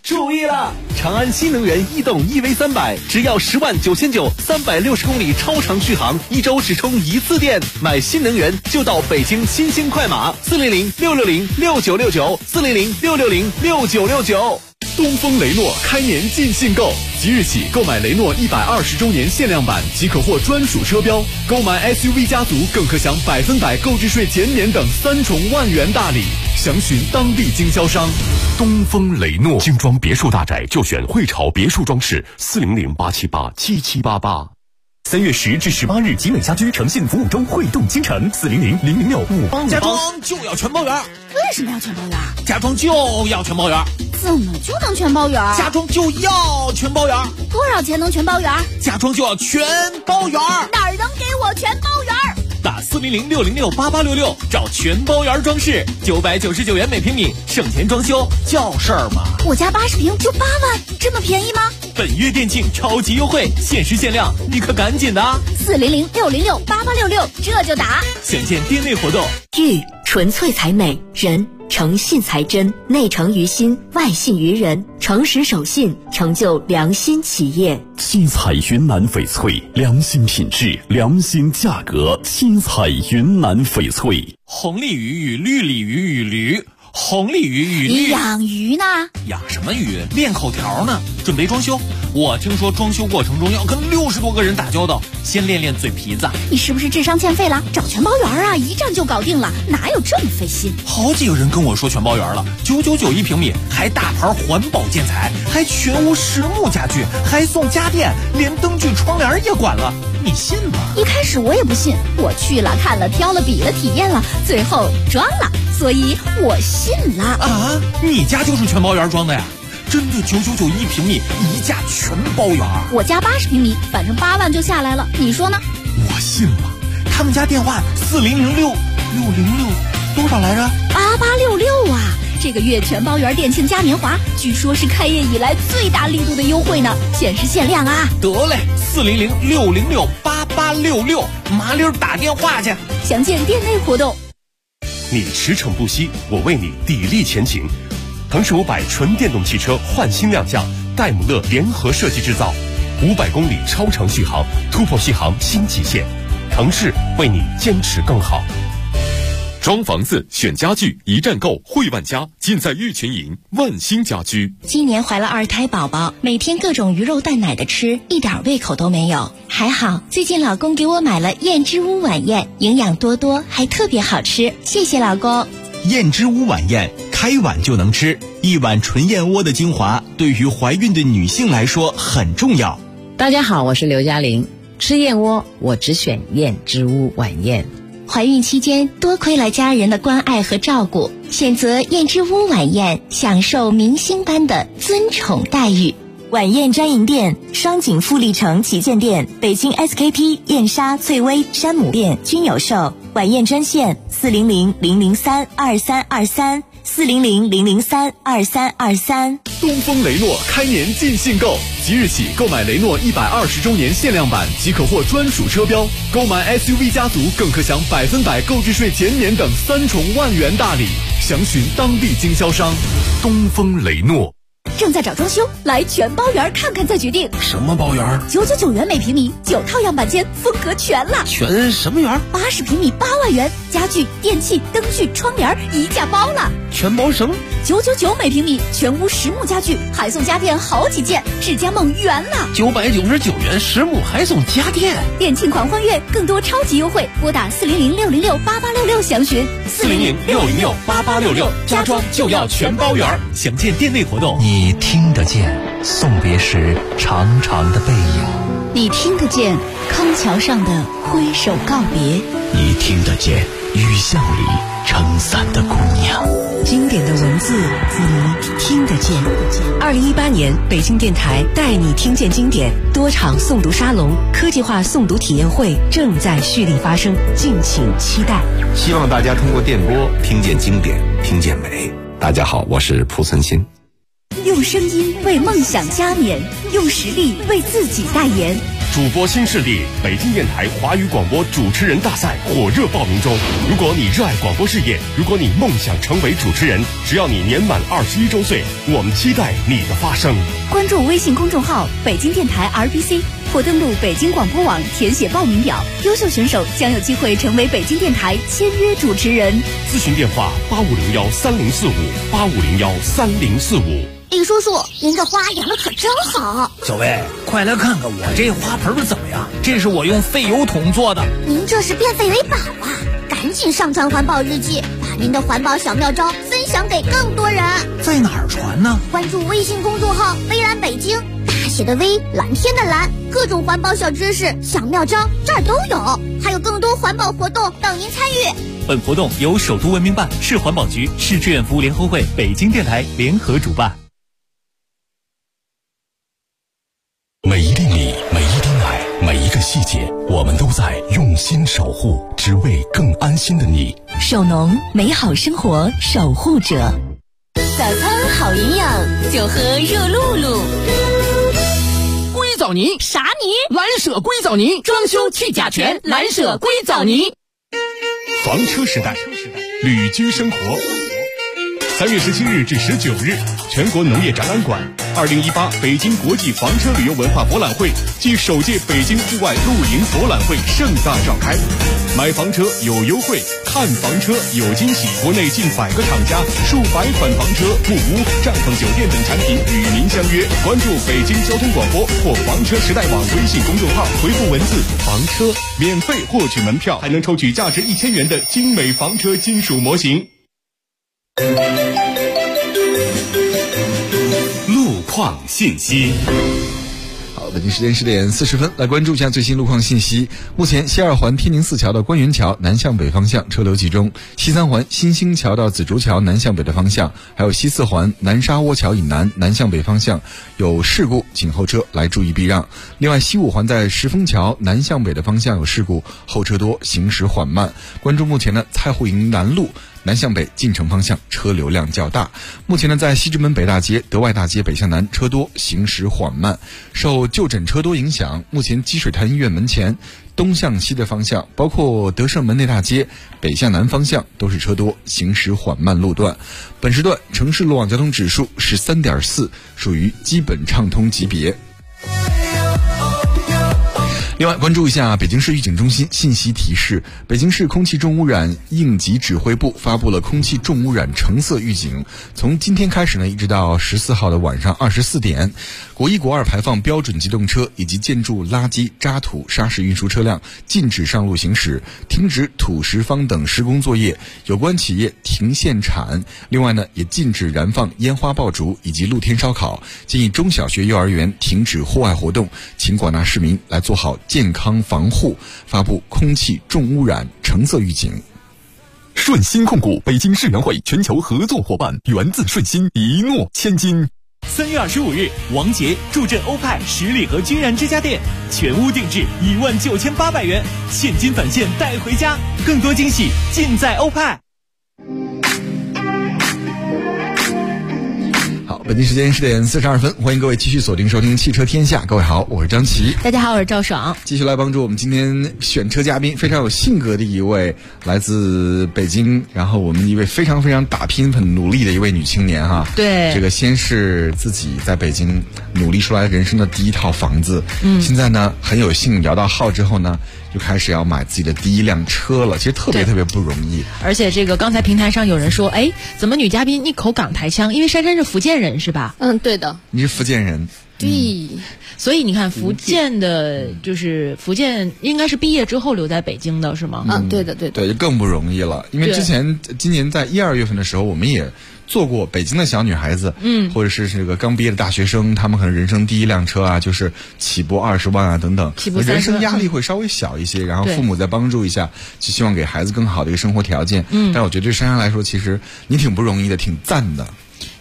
注意了！长安新能源逸动 EV300，只要10.99000，360公里超长续航，1周只充1次电。买新能源就到北京新兴快马，400-660-6969，400-660-6969。 东风雷诺开年尽信购，即日起购买雷诺120周年限量版即可获专属车标，购买 SUV 家族更可享100%购置税减免等3重万元大礼。详询当地经销商。 东风雷诺精装别墅大宅就选汇潮别墅装饰，400-878-7788。3月10至18日，集美家居诚信服务中汇动京城，400-006-5858。 家装就要全包圆。 为什么要全包圆？ 家装就要全包圆。 怎么就能全包圆？ 家装就要全包圆。 多少钱能全包圆？ 家装就要全包圆。 哪儿能给我全包圆？ 打400-606-8866找全包圆装饰，999元每平米，省钱装修叫事儿吗？ 我家80平就8万，这么便宜吗？ 本月店庆超级优惠，限时限量，你可赶紧的啊 ！400-606-8866，这就打。 详见店内活动。 玉纯粹才美，人诚信才真，内诚于心，外信于人，诚实守信，成就良心企业。 七彩云南翡翠，良心品质，良心价格。七彩云南翡翠。 红鲤鱼与绿鲤鱼与驴，红鲤鱼与绿。 你养鱼呢？ 养什么鱼？练口条呢。准备装修，我听说装修过程中要跟60多个人打交道，先练练嘴皮子。 你是不是智商欠费了？找全包圆啊，一站就搞定了，哪有这么费心？ 好几个人跟我说全包圆了，999一平米，还大牌环保建材，还全屋实木家具，还送家电，连灯具窗帘也管了，你信吗？ 一开始我也不信，我去了看了挑了比了体验了，最后装了，所以我信了。 啊，你家就是全包圆装的呀？真的999一平米，一价全包圆。 我家80平米，反正8万就下来了，你说呢？ 我信了。他们家电话40006多少来着 ？8866啊！这个月全包圆店庆嘉年华，据说是开业以来最大力度的优惠呢，限时限量啊！ 得嘞，400-606-8866，麻溜打电话去。 详见店内活动。 你驰骋不息，我为你砥砺前行。腾势500纯电动汽车焕新亮相，戴姆勒联合设计制造，500公里超长续航，突破续航新极限。腾势为你坚持更好。 装房子选家具一站购，汇万家，尽在玉群营万兴家居。 今年怀了2胎宝宝，每天各种鱼肉蛋奶的吃，一点胃口都没有。还好最近老公给我买了燕之屋晚宴，营养多多，还特别好吃，谢谢老公。 燕之屋晚宴，开碗就能吃，一碗纯燕窝的精华，对于怀孕的女性来说很重要。 大家好，我是刘嘉玲，吃燕窝我只选燕之屋晚宴。 怀孕期间多亏了家人的关爱和照顾，选择燕之屋晚宴，享受明星般的尊宠待遇。晚宴专营店：双井富力城旗舰店、北京 SKP、燕莎、翠微、山姆店均有售。晚宴专线400-003-2323，400-003-2323。 东风雷诺开年尽信购，即日起购买雷诺120周年限量版即可获专属车标，购买 SUV 家族更可享100%购置税减免等3重万元大礼。详询当地经销商。 东风雷诺。 正在找装修，来全包圆看看再决定。 什么包圆 ？999元每平米，9套样板间，风格全了。 全什么圆 ？80平米8万元，家具、电器、灯具、窗帘一价包了。 全包什么 ？999每平米，全屋实木家具，还送家电好几件，智家梦圆了。 999元实木还送家电， 店庆狂欢月，更多超级优惠，拨打400-606-8866详询。 400-606-8866，家装就要全包圆。详见店内活动。 你听得见送别时长长的背影， 你听得见康桥上的挥手告别， 你听得见雨巷里撑伞的姑娘。 经典的文字，你听得见。2018年北京电台带你听见经典多场诵读沙龙、科技化诵读体验会正在蓄力发生，敬请期待。 希望大家通过电波听见经典，听见美。大家好，我是蒲存昕。 用声音为梦想加冕，用实力为自己代言。 主播新势力北京电台华语广播主持人大赛火热报名中。如果你热爱广播事业，如果你梦想成为主持人，只要你年满21周岁，我们期待你的发声。 关注微信公众号北京电台 RBC， 或登录北京广播网填写报名表，优秀选手将有机会成为北京电台签约主持人。 咨询电话85013045，85013045。 李叔叔，您这花养的可真好。 小薇，快来看看我这花盆怎么样？这是我用废油桶做的。 您这是变废为宝啊！赶紧上传环保日记，把您的环保小妙招分享给更多人。 在哪儿传呢？ 关注微信公众号微蓝北京，大写的微，蓝天的蓝，各种环保小知识、小妙招这儿都有，还有更多环保活动等您参与。 本活动由首都文明办、市环保局、市志愿服务联合会、北京电台联合主办。 每一粒米，每一滴奶，每一个细节，我们都在用心守护，只为更安心的你。 手农，美好生活守护者。 早餐好营养，就喝热露露。 硅藻泥啥泥？ 蓝舍硅藻泥，装修去甲醛，蓝舍硅藻泥。 房车时代，旅居生活。3月17日至19日，全国农业展览馆2018北京国际房车旅游文化博览会暨首届北京户外露营博览会盛大召开。买房车有优惠，看房车有惊喜。国内近100个厂家、数百款房车、木屋、帐篷酒店等产品与您相约。关注北京交通广播或房车时代网微信公众号，回复文字“房车”，免费获取门票，还能抽取价值1000元的精美房车金属模型。路况信息。 好，北京时间10点40分，来关注一下最新路况信息。目前西二环天宁寺桥到官园桥南向北方向车流集中，西三环新兴桥到紫竹桥南向北的方向，还有西四环南沙窝桥以南南向北方向有事故，请后车来注意避让。另外，西五环在石峰桥南向北的方向有事故，后车多，行驶缓慢。关注目前的蔡户营南路南向北进城方向车流量较大。目前呢，在西直门北大街、德外大街北向南车多，行驶缓慢。受就诊车多影响，目前积水潭医院门前东向西的方向，包括德胜门内大街北向南方向都是车多，行驶缓慢路段。本时段城市路网交通指数是3.4，属于基本畅通级别。另外，关注一下北京市预警中心信息提示，北京市空气重污染应急指挥部发布了空气重污染橙色预警，从今天开始呢，一直到14号的晚上24点，国1、国2排放标准机动车以及建筑垃圾、渣土、砂石运输车辆禁止上路行驶，停止土石方等施工作业，有关企业停限产。另外呢，也禁止燃放烟花爆竹以及露天烧烤，建议中小学、幼儿园停止户外活动，请广大市民来做好健康防护，发布空气重污染橙色预警。 顺鑫控股北京世园会全球合作伙伴，源自顺鑫，一诺千金。 3月25日，王杰助阵欧派十里河君然之家店，全屋定制19800元，现金返现带回家，更多惊喜尽在欧派。 好，北京时间10点42分，欢迎各位继续锁定收听汽车天下。各位好，我是张琪。 大家好，我是赵爽。 继续来帮助我们今天选车嘉宾，非常有性格的一位，来自北京，然后我们一位非常非常打拼很努力的一位女青年哈。 对， 这个先是自己在北京努力出来人生的第一套房子，现在呢很有幸摇到号之后呢，就开始要买自己的第一辆车了，其实特别特别不容易。 而且这个刚才平台上有人说，哎，怎么女嘉宾一口港台腔？因为珊珊是福建人是吧？ 嗯，对的。 你是福建人？ 对。 所以你看，福建的就是福建应该是毕业之后留在北京的是吗？ 嗯，对的，对的。 对，就更不容易了，因为之前今年在1、2月份的时候，我们也做过北京的小女孩子，或者是这个刚毕业的大学生，他们可能人生第一辆车啊，就是起步20万啊等等， 起步30万， 人生压力会稍微小一些，然后父母再帮助一下，就希望给孩子更好的一个生活条件。但我觉得对珊珊来说，其实你挺不容易的，挺赞的。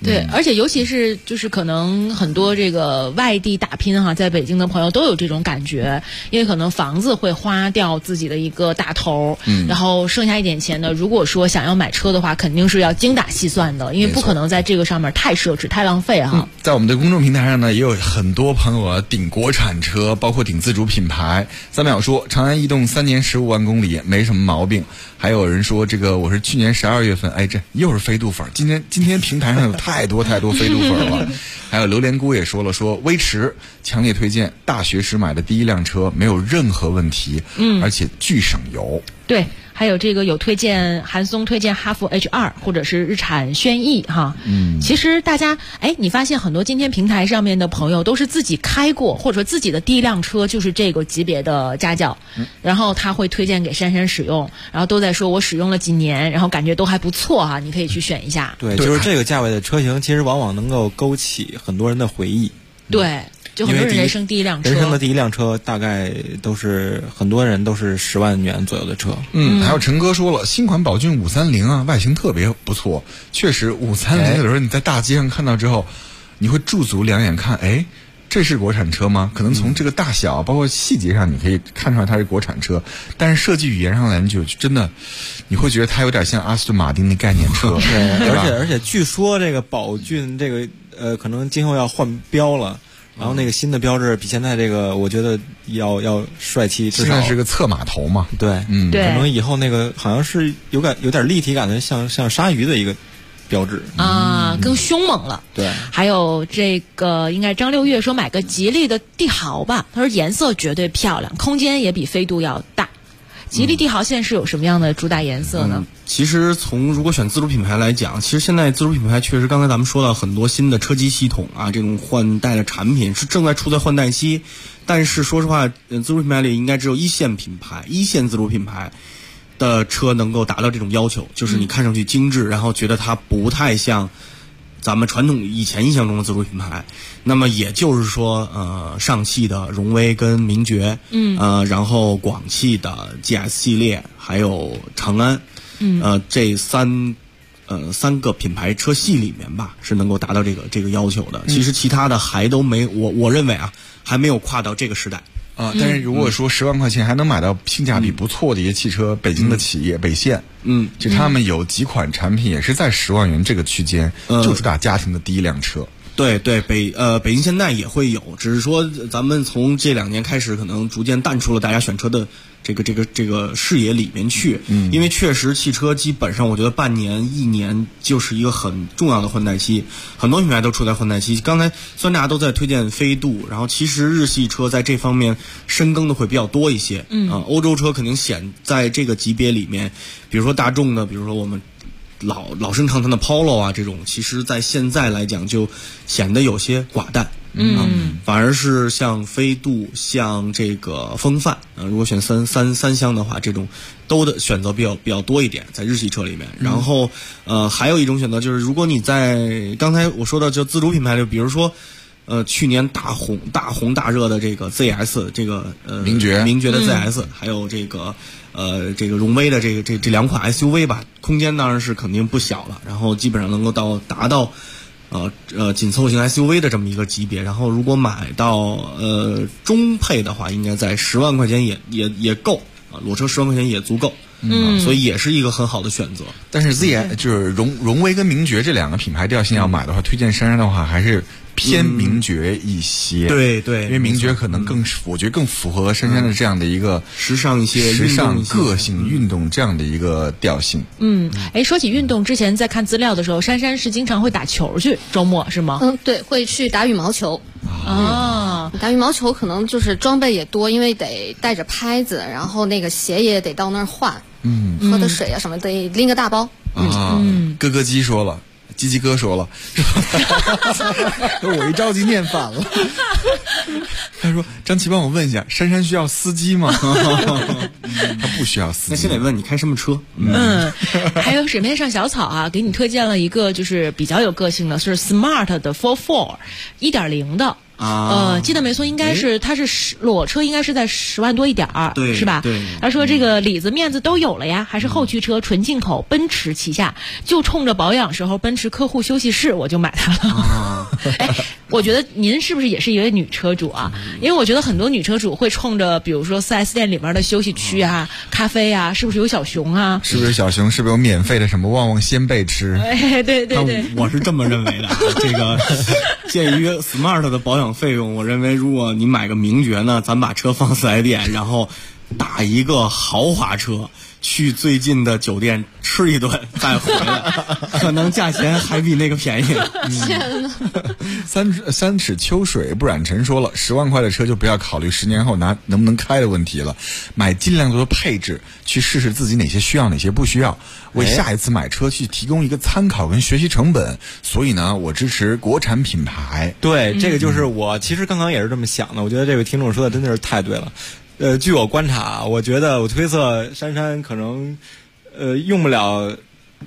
对，而且尤其是就是可能很多这个外地打拼哈，在北京的朋友都有这种感觉，因为可能房子会花掉自己的一个大头，然后剩下一点钱呢，如果说想要买车的话，肯定是要精打细算的，因为不可能在这个上面太奢侈、太浪费哈。 在我们的公众平台上呢，也有很多朋友顶国产车，包括顶自主品牌。3秒说长安逸动3年15万公里没什么毛病。还有人说这个我是去年12月份，哎，这又是飞度粉。今天平台上有太多飞度粉了。还有榴莲菇也说了，说威驰强烈推荐，大学时买的第一辆车，没有任何问题，而且巨省油。 对。还有这个有推荐韩松推荐哈弗 H2 或者是日产轩逸哈，其实大家你发现很多今天平台上面的朋友都是自己开过，或者说自己的第一辆车就是这个级别的家轿，然后他会推荐给珊珊使用，然后都在说我使用了几年，然后感觉都还不错哈，你可以去选一下。 对，就是这个价位的车型，其实往往能够勾起很多人的回忆。 对。就很多人人生第一辆车， 人生的第一辆车大概都是很多人都是10万元左右的车。 还有陈哥说了，新款宝骏530啊，外形特别不错。确实，530有时候你在大街上看到之后，你会驻足两眼看，哎，这是国产车吗？可能从这个大小，包括细节上，你可以看出来它是国产车，但是设计语言上来，你就真的，你会觉得它有点像阿斯顿马丁的概念车。 对，而且据说这个宝骏这个可能今后要换标了。然后那个新的标志比现在这个，我觉得要帅气，至少现在是个侧马头嘛。 对， 对， 可能以后那个好像是有点立体感的，像鲨鱼的一个标志啊，更凶猛了。 对， 还有这个应该张六月说买个吉利的帝豪吧，他说颜色绝对漂亮，空间也比飞度要大。吉利帝豪现在是有什么样的主打颜色呢？ 其实如果选自主品牌来讲，其实现在自主品牌确实刚才咱们说到很多新的车机系统啊，这种换代的产品是正在处在换代期。但是说实话，自主品牌里应该只有一线自主品牌的车能够达到这种要求，就是你看上去精致，然后觉得它不太像咱们传统以前印象中的自主品牌。那么也就是说，上汽的荣威跟名爵，然后广汽的 GS 系列，还有长安，这三个品牌车系里面吧，是能够达到这个要求的。其实其他的还都没，我认为啊，还没有跨到这个时代。 但是如果说10万块钱还能买到性价比不错的一些汽车，北京的企业北线，就他们有几款产品也是在10万元这个区间，就主打家庭的第一辆车。 对，北京现代也会有，只是说咱们从这2年开始，可能逐渐淡出了大家选车的这个视野里面去。因为确实汽车基本上我觉得半年1年就是一个很重要的换代期，很多品牌都处在换代期。刚才虽然大家都在推荐飞度，然后其实日系车在这方面深耕的会比较多一些。欧洲车肯定显在这个级别里面，比如说大众的，比如说我们老生常谈的 Polo 啊，这种其实在现在来讲就显得有些寡淡。反而是像飞度，像这个风范，如果选三厢的话，这种都的选择比较多一点，在日系车里面。然后还有一种选择就是，如果你在刚才我说的就自主品牌里，比如说去年大红大热的这个 ZS， 这个名爵的 ZS，还有这个荣威的这2款 SUV 吧，空间当然是肯定不小了，然后基本上能够达到紧凑型 SUV 的这么一个级别。然后如果买到中配的话，应该在10万块钱也够啊，裸车10万块钱也足够。所以也是一个很好的选择。 但是 ZS 就是荣威跟名爵这2个品牌调性要买的话，推荐珊珊的话还是偏名爵一些。 对， 因为名爵可能我觉得更符合珊珊的这样的一个时尚一些、 时尚个性运动这样的一个调性。 说起运动，之前在看资料的时候，珊珊是经常会打球去，周末是吗？ 对，会去打羽毛球。打羽毛球可能就是装备也多，因为得带着拍子，然后那个鞋也得到那儿换。喝的水啊什么得拎个大包。 哥哥鸡说了，鸡哥说了，我一着急念反了。他说：“张琪，帮我问一下，珊珊需要司机吗？”他不需要司机。 那先得问你开什么车。 还有水面上小草啊，给你推荐了一个就是比较有个性的，是 Smart 的 44 1.0 的。 记得没错，应该是它是裸车，应该是在10万多一点儿， 对， 是吧？ 对。 他说这个里子面子都有了呀，还是后驱车，纯进口，奔驰旗下，就冲着保养时候奔驰客户休息室我就买它了。哎，我觉得您是不是也是一位女车主啊？因为我觉得很多女车主会冲着比如说 4S 店里面的休息区啊、咖啡啊，是不是有小熊啊？ 是不是小熊？是不是有免费的什么旺旺仙贝吃？ 哎，对对对， 我是这么认为的。这个鉴于 Smart 的保养费用，我认为如果你买个名爵呢，咱把车放4S店，然后打一个豪华车去最近的酒店吃一顿再回来，可能价钱还比那个便宜。 天哪！ 三尺秋水不染尘说了，10万块的车就不要考虑10年后能不能开的问题了，买尽量多的配置，去试试自己哪些需要哪些不需要，为下一次买车去提供一个参考跟学习成本。所以呢，我支持国产品牌。 对，这个就是我其实刚刚也是这么想的。我觉得这位听众说的真的是太对了。据我观察，我觉得我推测珊珊可能用不了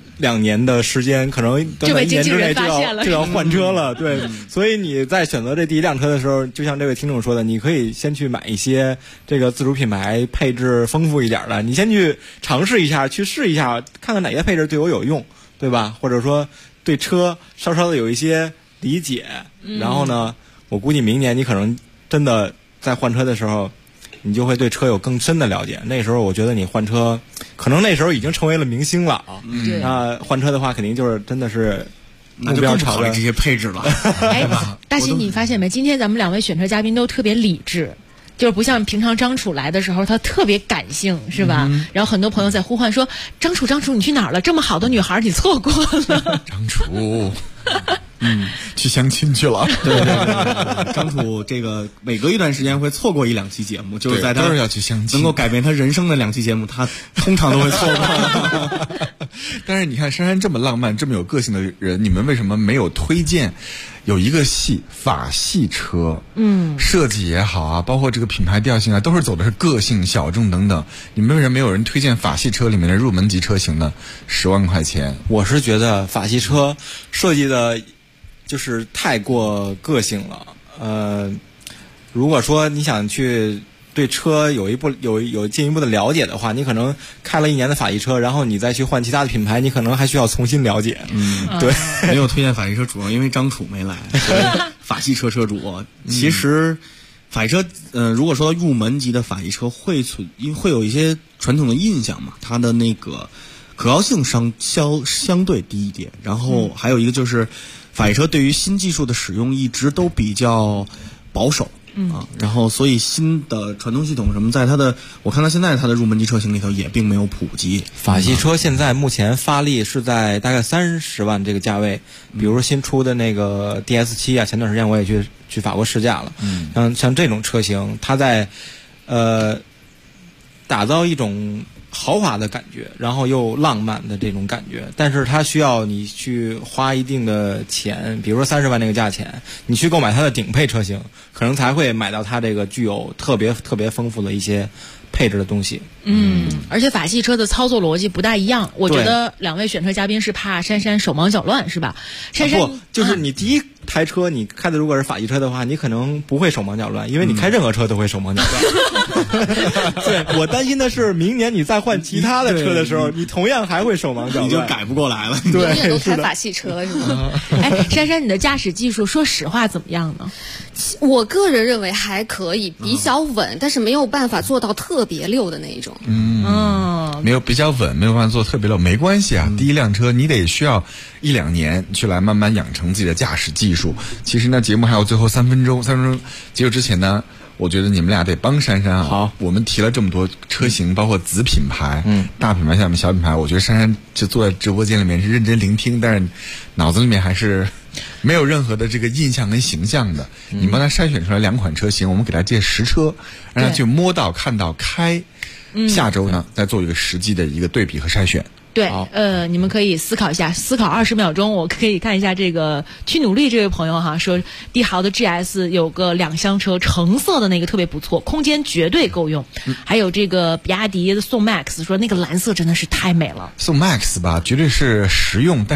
2年的时间，可能短短1年之内就要换车了。对，所以你在选择这第一辆车的时候，就像这位听众说的，你可以先去买一些这个自主品牌配置丰富一点的，你先去尝试一下，去试一下，看看哪些配置对我有用，对吧？或者说对车稍稍的有一些理解，然后呢，我估计明年你可能真的在换车的时候，你就会对车有更深的了解。那时候我觉得你换车，可能那时候已经成为了明星了啊。那换车的话，肯定就是真的是目标朝着这些配置了。 哎，大新，你发现没？今天咱们2位选车嘉宾都特别理智。就是不像平常张楚来的时候，他特别感性，是吧？然后很多朋友在呼唤说：“张楚，你去哪儿了？这么好的女孩，你错过了。” 张楚，去相亲去了。 对，张楚这个每隔一段时间会错过1、2期节目，就是在他都是要去相亲， 能够改变他人生的2期节目，他通常都会错过。 但是你看珊珊这么浪漫、这么有个性的人，你们为什么没有推荐？有一个系法系车，设计也好啊，包括这个品牌调性啊，都是走的是个性、小众等等。你们为什么没有人推荐法系车里面的入门级车型呢？10万块钱， 我是觉得法系车设计的，就是太过个性了。如果说你想去对车有进一步的了解的话，你可能开了1年的法系车，然后你再去换其他的品牌，你可能还需要重新了解。对， 没有推荐法系车，主要因为张楚没来。法系车车主，其实法系车，如果说入门级的法系车会有一些传统的印象嘛，它的那个可靠性相对低一点，然后还有一个就是法系车对于新技术的使用一直都比较保守。然后所以新的传动系统什么，在我看到现在它的入门级车型里头也并没有普及。 法系车现在目前发力是在大概30万这个价位，比如说新出的那个 DS7 啊，前段时间我也去法国试驾了。像这种车型，它在打造一种豪华的感觉，然后又浪漫的这种感觉，但是它需要你去花一定的钱，比如说30万那个价钱，你去购买它的顶配车型，可能才会买到它这个具有特别丰富的一些配置的东西。 而且法系车的操作逻辑不大一样。我觉得2位选车嘉宾是怕珊珊手忙脚乱，是吧？珊珊， 不，就是你第一台车你开的如果是法系车的话，你可能不会手忙脚乱，因为你开任何车都会手忙脚乱。对，我担心的是明年你再换其他的车的时候，你同样还会手忙脚乱， 你就改不过来了。 对， 永远都开法系车了，是吗？ 哎，珊珊，你的驾驶技术说实话怎么样呢？ 我个人认为还可以，比较稳，但是没有办法做到特别溜的那一种。 没有比较稳，没有办法做特别溜，没关系啊。第一辆车你得需要1、2年去来慢慢养成自己的驾驶技术。其实呢，节目还有最后3分钟结束之前呢，我觉得你们俩得帮珊珊啊。 好， 我们提了这么多车型，包括子品牌、大品牌、下面小品牌，我觉得珊珊就坐在直播间里面是认真聆听，但是脑子里面还是没有任何的这个印象跟形象的。你帮他筛选出来2款车型，我们给他借实车，让他去摸到、看到、开。下周呢，再做一个实际的一个对比和筛选。 对，你们可以思考一下，思考20秒钟。我可以看一下这个去努力这位朋友哈，说帝豪的 GS 有个2厢车，橙色的那个特别不错，空间绝对够用。还有这个比亚迪的宋 MAX 说那个蓝色真的是太美了。 宋 MAX 吧，绝对是实用，但是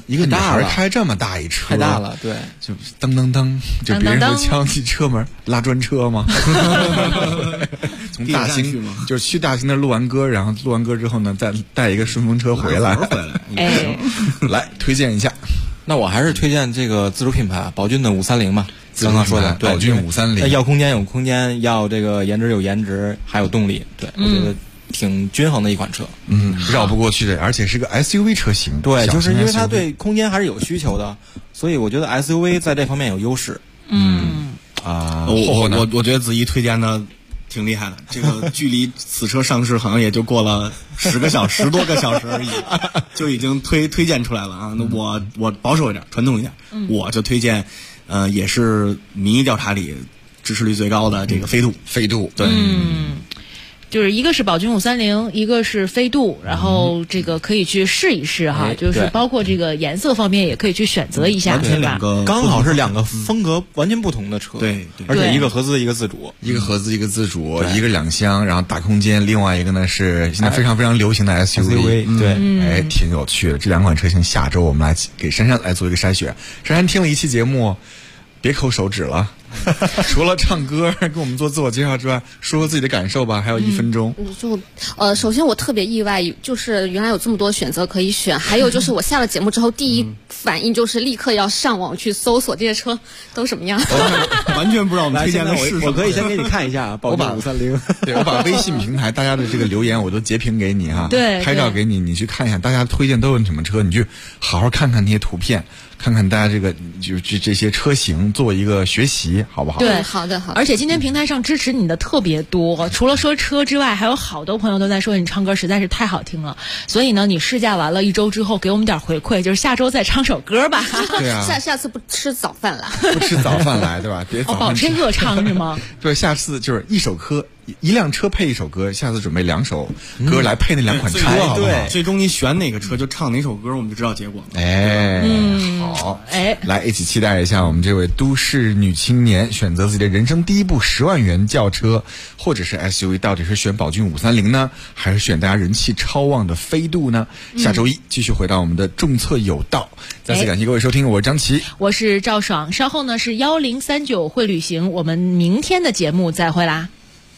一个女孩开这么大一车， 太大了，对， 就噔噔噔，就别人会敲你车门，拉专车吗？从大兴就是去大兴那录完歌，然后录完歌之后呢，再带一个顺风车回来。来推荐一下。 那我还是推荐这个自主品牌宝骏的530嘛，刚刚说的宝骏530， 要空间有空间，要这个颜值有颜值，还有动力，对，我觉得挺均衡的一款车， 绕不过去的，而且是个 SUV 车型， 对，就是因为它对空间还是有需求的，所以我觉得 SUV 在这方面有优势。 我觉得子怡推荐的挺厉害的，这个距离此车上市好像也就过了10多个小时而已，就已经推荐出来了啊。那我保守一点，传统一点，我就推荐，也是民意调查里支持率最高的这个飞度，对。 就是一个是宝骏530，一个是飞度，然后这个可以去试一试哈，就是包括这个颜色方面也可以去选择一下， 完全两个刚好是两个风格完全不同的车， 对， 而且一个合资一个自主， 一个合资一个自主，一个两厢，然后大空间，另外一个呢是现在非常非常流行的 SUV， 对， 挺有趣的。这两款车型下周我们来给珊珊来做一个筛选。珊珊听了一期节目，别抠手指了。除了唱歌跟我们做自我介绍之外，说说自己的感受吧，还有1分钟。 首先我特别意外，就是原来有这么多选择可以选，还有就是我下了节目之后，第一反应就是立刻要上网去搜索这些车都什么样。 完全不知道我们推荐的是什么。 我可以先给你看一下宝骏530， 对，我把微信平台大家的这个留言我都截屏给你哈， 对， 拍照给你，你去看一下大家推荐都有什么车，你去好好看看那些图片。看看大家这个就是这些车型做一个学习，好不好？ 对， 好的。 而且今天平台上支持你的特别多，除了说车之外，还有好多朋友都在说你唱歌实在是太好听了。所以呢，你试驾完了1周之后，给我们点回馈，就是下周再唱首歌吧。 对啊， 下次不吃早饭来， 不吃早饭来，对吧？别早饭保持热唱是吗？ 对，下次就是一辆车配一首歌，下次准备2首歌来配那2款车，好不好？ 最终你选哪个车就唱哪首歌，我们就知道结果。 好，来一起期待一下我们这位都市女青年选择自己的人生第一部10万元轿车或者是 SUV， 到底是选宝骏530呢，还是选大家人气超旺的飞度呢？下周一继续回到我们的重策有道。再次感谢各位收听，我是张琪， 我是赵爽，稍后呢是1039会旅行，我们明天的节目再会啦。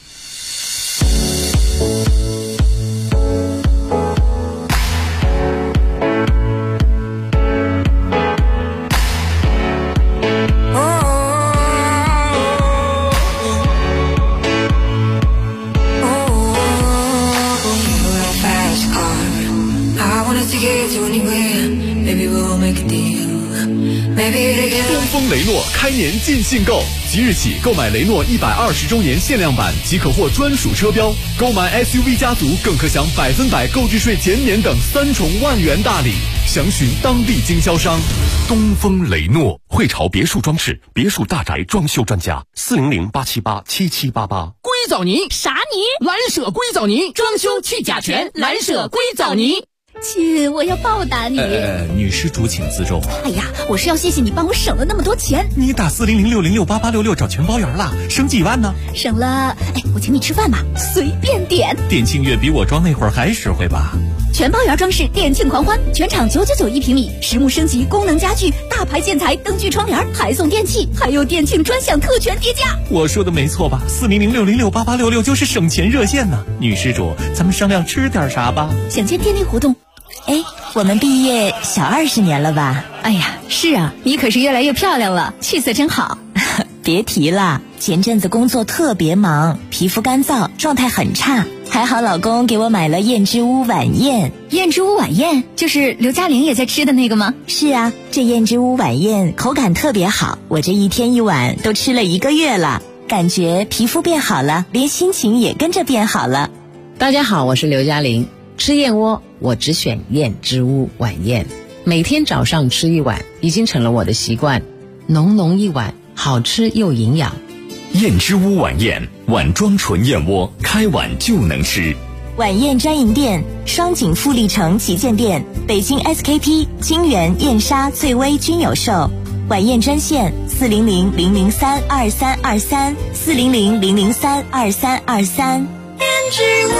东风雷诺开年尽兴购，即日起购买雷诺120周年限量版即可获专属车标，购买 SUV 家族更可享100%购置税减免等3重万元大礼，详询当地经销商。 东风雷诺，汇潮别墅装饰、别墅大宅装修专家，400-878-7788。 硅藻泥啥泥？ 蓝舍硅藻泥，装修去甲醛，蓝舍硅藻泥。 亲，我要报答你。 女施主请自重。 哎呀，我是要谢谢你帮我省了那么多钱。 你打400-606-8866找全包圆了，省几万呢？ 省了，我请你吃饭吧，随便点。 店庆月比我装那会儿还实惠吧？ 全包圆装饰店庆狂欢，全场999一平米，实木升级，功能家具，大牌建材，灯具窗帘，还送电器，还有店庆专享特权叠加。 我说的没错吧？400-606-8866就是省钱热线呢。女施主，咱们商量吃点啥吧？ 想见店内活动。 我们毕业小20年了吧？ 哎呀，是啊，你可是越来越漂亮了，气色真好。 别提了，前阵子工作特别忙，皮肤干燥，状态很差。还好老公给我买了燕之屋晚宴。 燕之屋晚宴就是刘嘉玲也在吃的那个吗？ 是啊，这燕之屋晚宴口感特别好，我这1天1碗都吃了1个月了，感觉皮肤变好了，连心情也跟着变好了。 大家好，我是刘嘉玲。吃燕窝我只选燕之屋晚宴，每天早上吃1碗已经成了我的习惯，浓浓1碗，好吃又营养。 燕之屋晚宴，碗装纯燕窝，开碗就能吃。 晚宴专营店：双井富力城旗舰店、北京 SKP、金源、燕莎、醉威均有售。晚宴专线400-003-2323 400-003-2323。 燕之屋。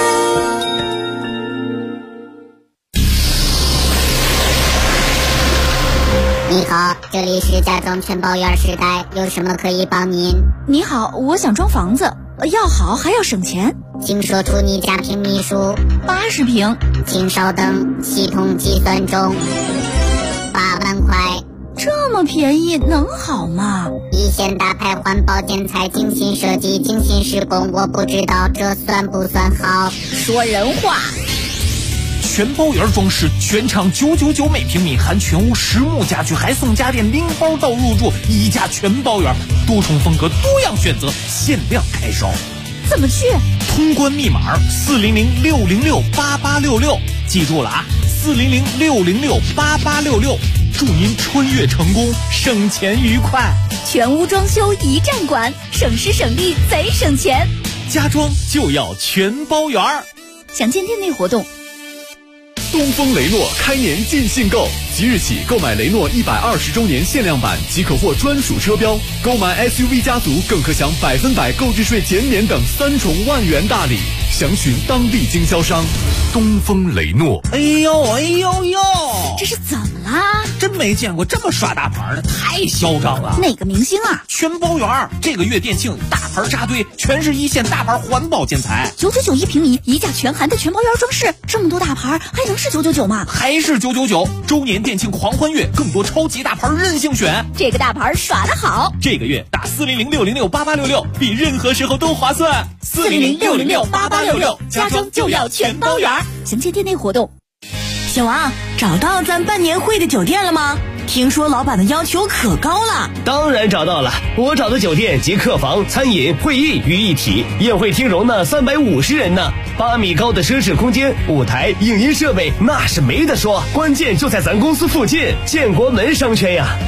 这里是家装全包圆时代，有什么可以帮您？ 你好，我想装房子，要好还要省钱， 请说出你家平米数。 80平。 请稍等，系统计算中。8万块。 这么便宜能好吗？ 一线大牌环保建材，精心设计，精心施工，我不知道这算不算好。 说人话。 全包圆装饰，全场999每平米，含全屋实木家具，还送家电零包到入住，1家全包圆，多重风格，多样选择，限量开烧。 怎么去？ 通关密码400-606-8866，记住了啊，400-606-8866，祝您穿越成功，省钱愉快。 全屋装修一站管，省时省力贼省钱。 家装就要全包圆。 详见店内活动。 东风雷诺开年尽兴购，即日起购买雷诺120周年限量版即可获专属车标，购买 SUV 家族更可享100%购置税减免等3重万元大礼，详询当地经销商。 东风雷诺。 哎呦哎呦呦， 这是怎么啦？ 真没见过这么耍大牌的，太嚣张了。 哪个明星啊？ 全包圆，这个月店庆大牌扎堆，全是一线大牌环保建材 ，999一平米，1价全含的全包圆装饰，这么多大牌还能是999吗？ 还是999，周年店庆狂欢月，更多超级大牌任性选， 这个大牌耍得好。 这个月打400-606-8866，比任何时候都划算。 400-606-8866，家装就要全包圆。详见店内活动。 小王，找到咱办年会的酒店了吗？听说老板的要求可高了。 当然找到了，我找的酒店集客房、餐饮、会议于一体，宴会厅容纳350人呢，8米高的奢侈空间，舞台、影音设备那是没得说，关键就在咱公司附近，建国门商圈呀。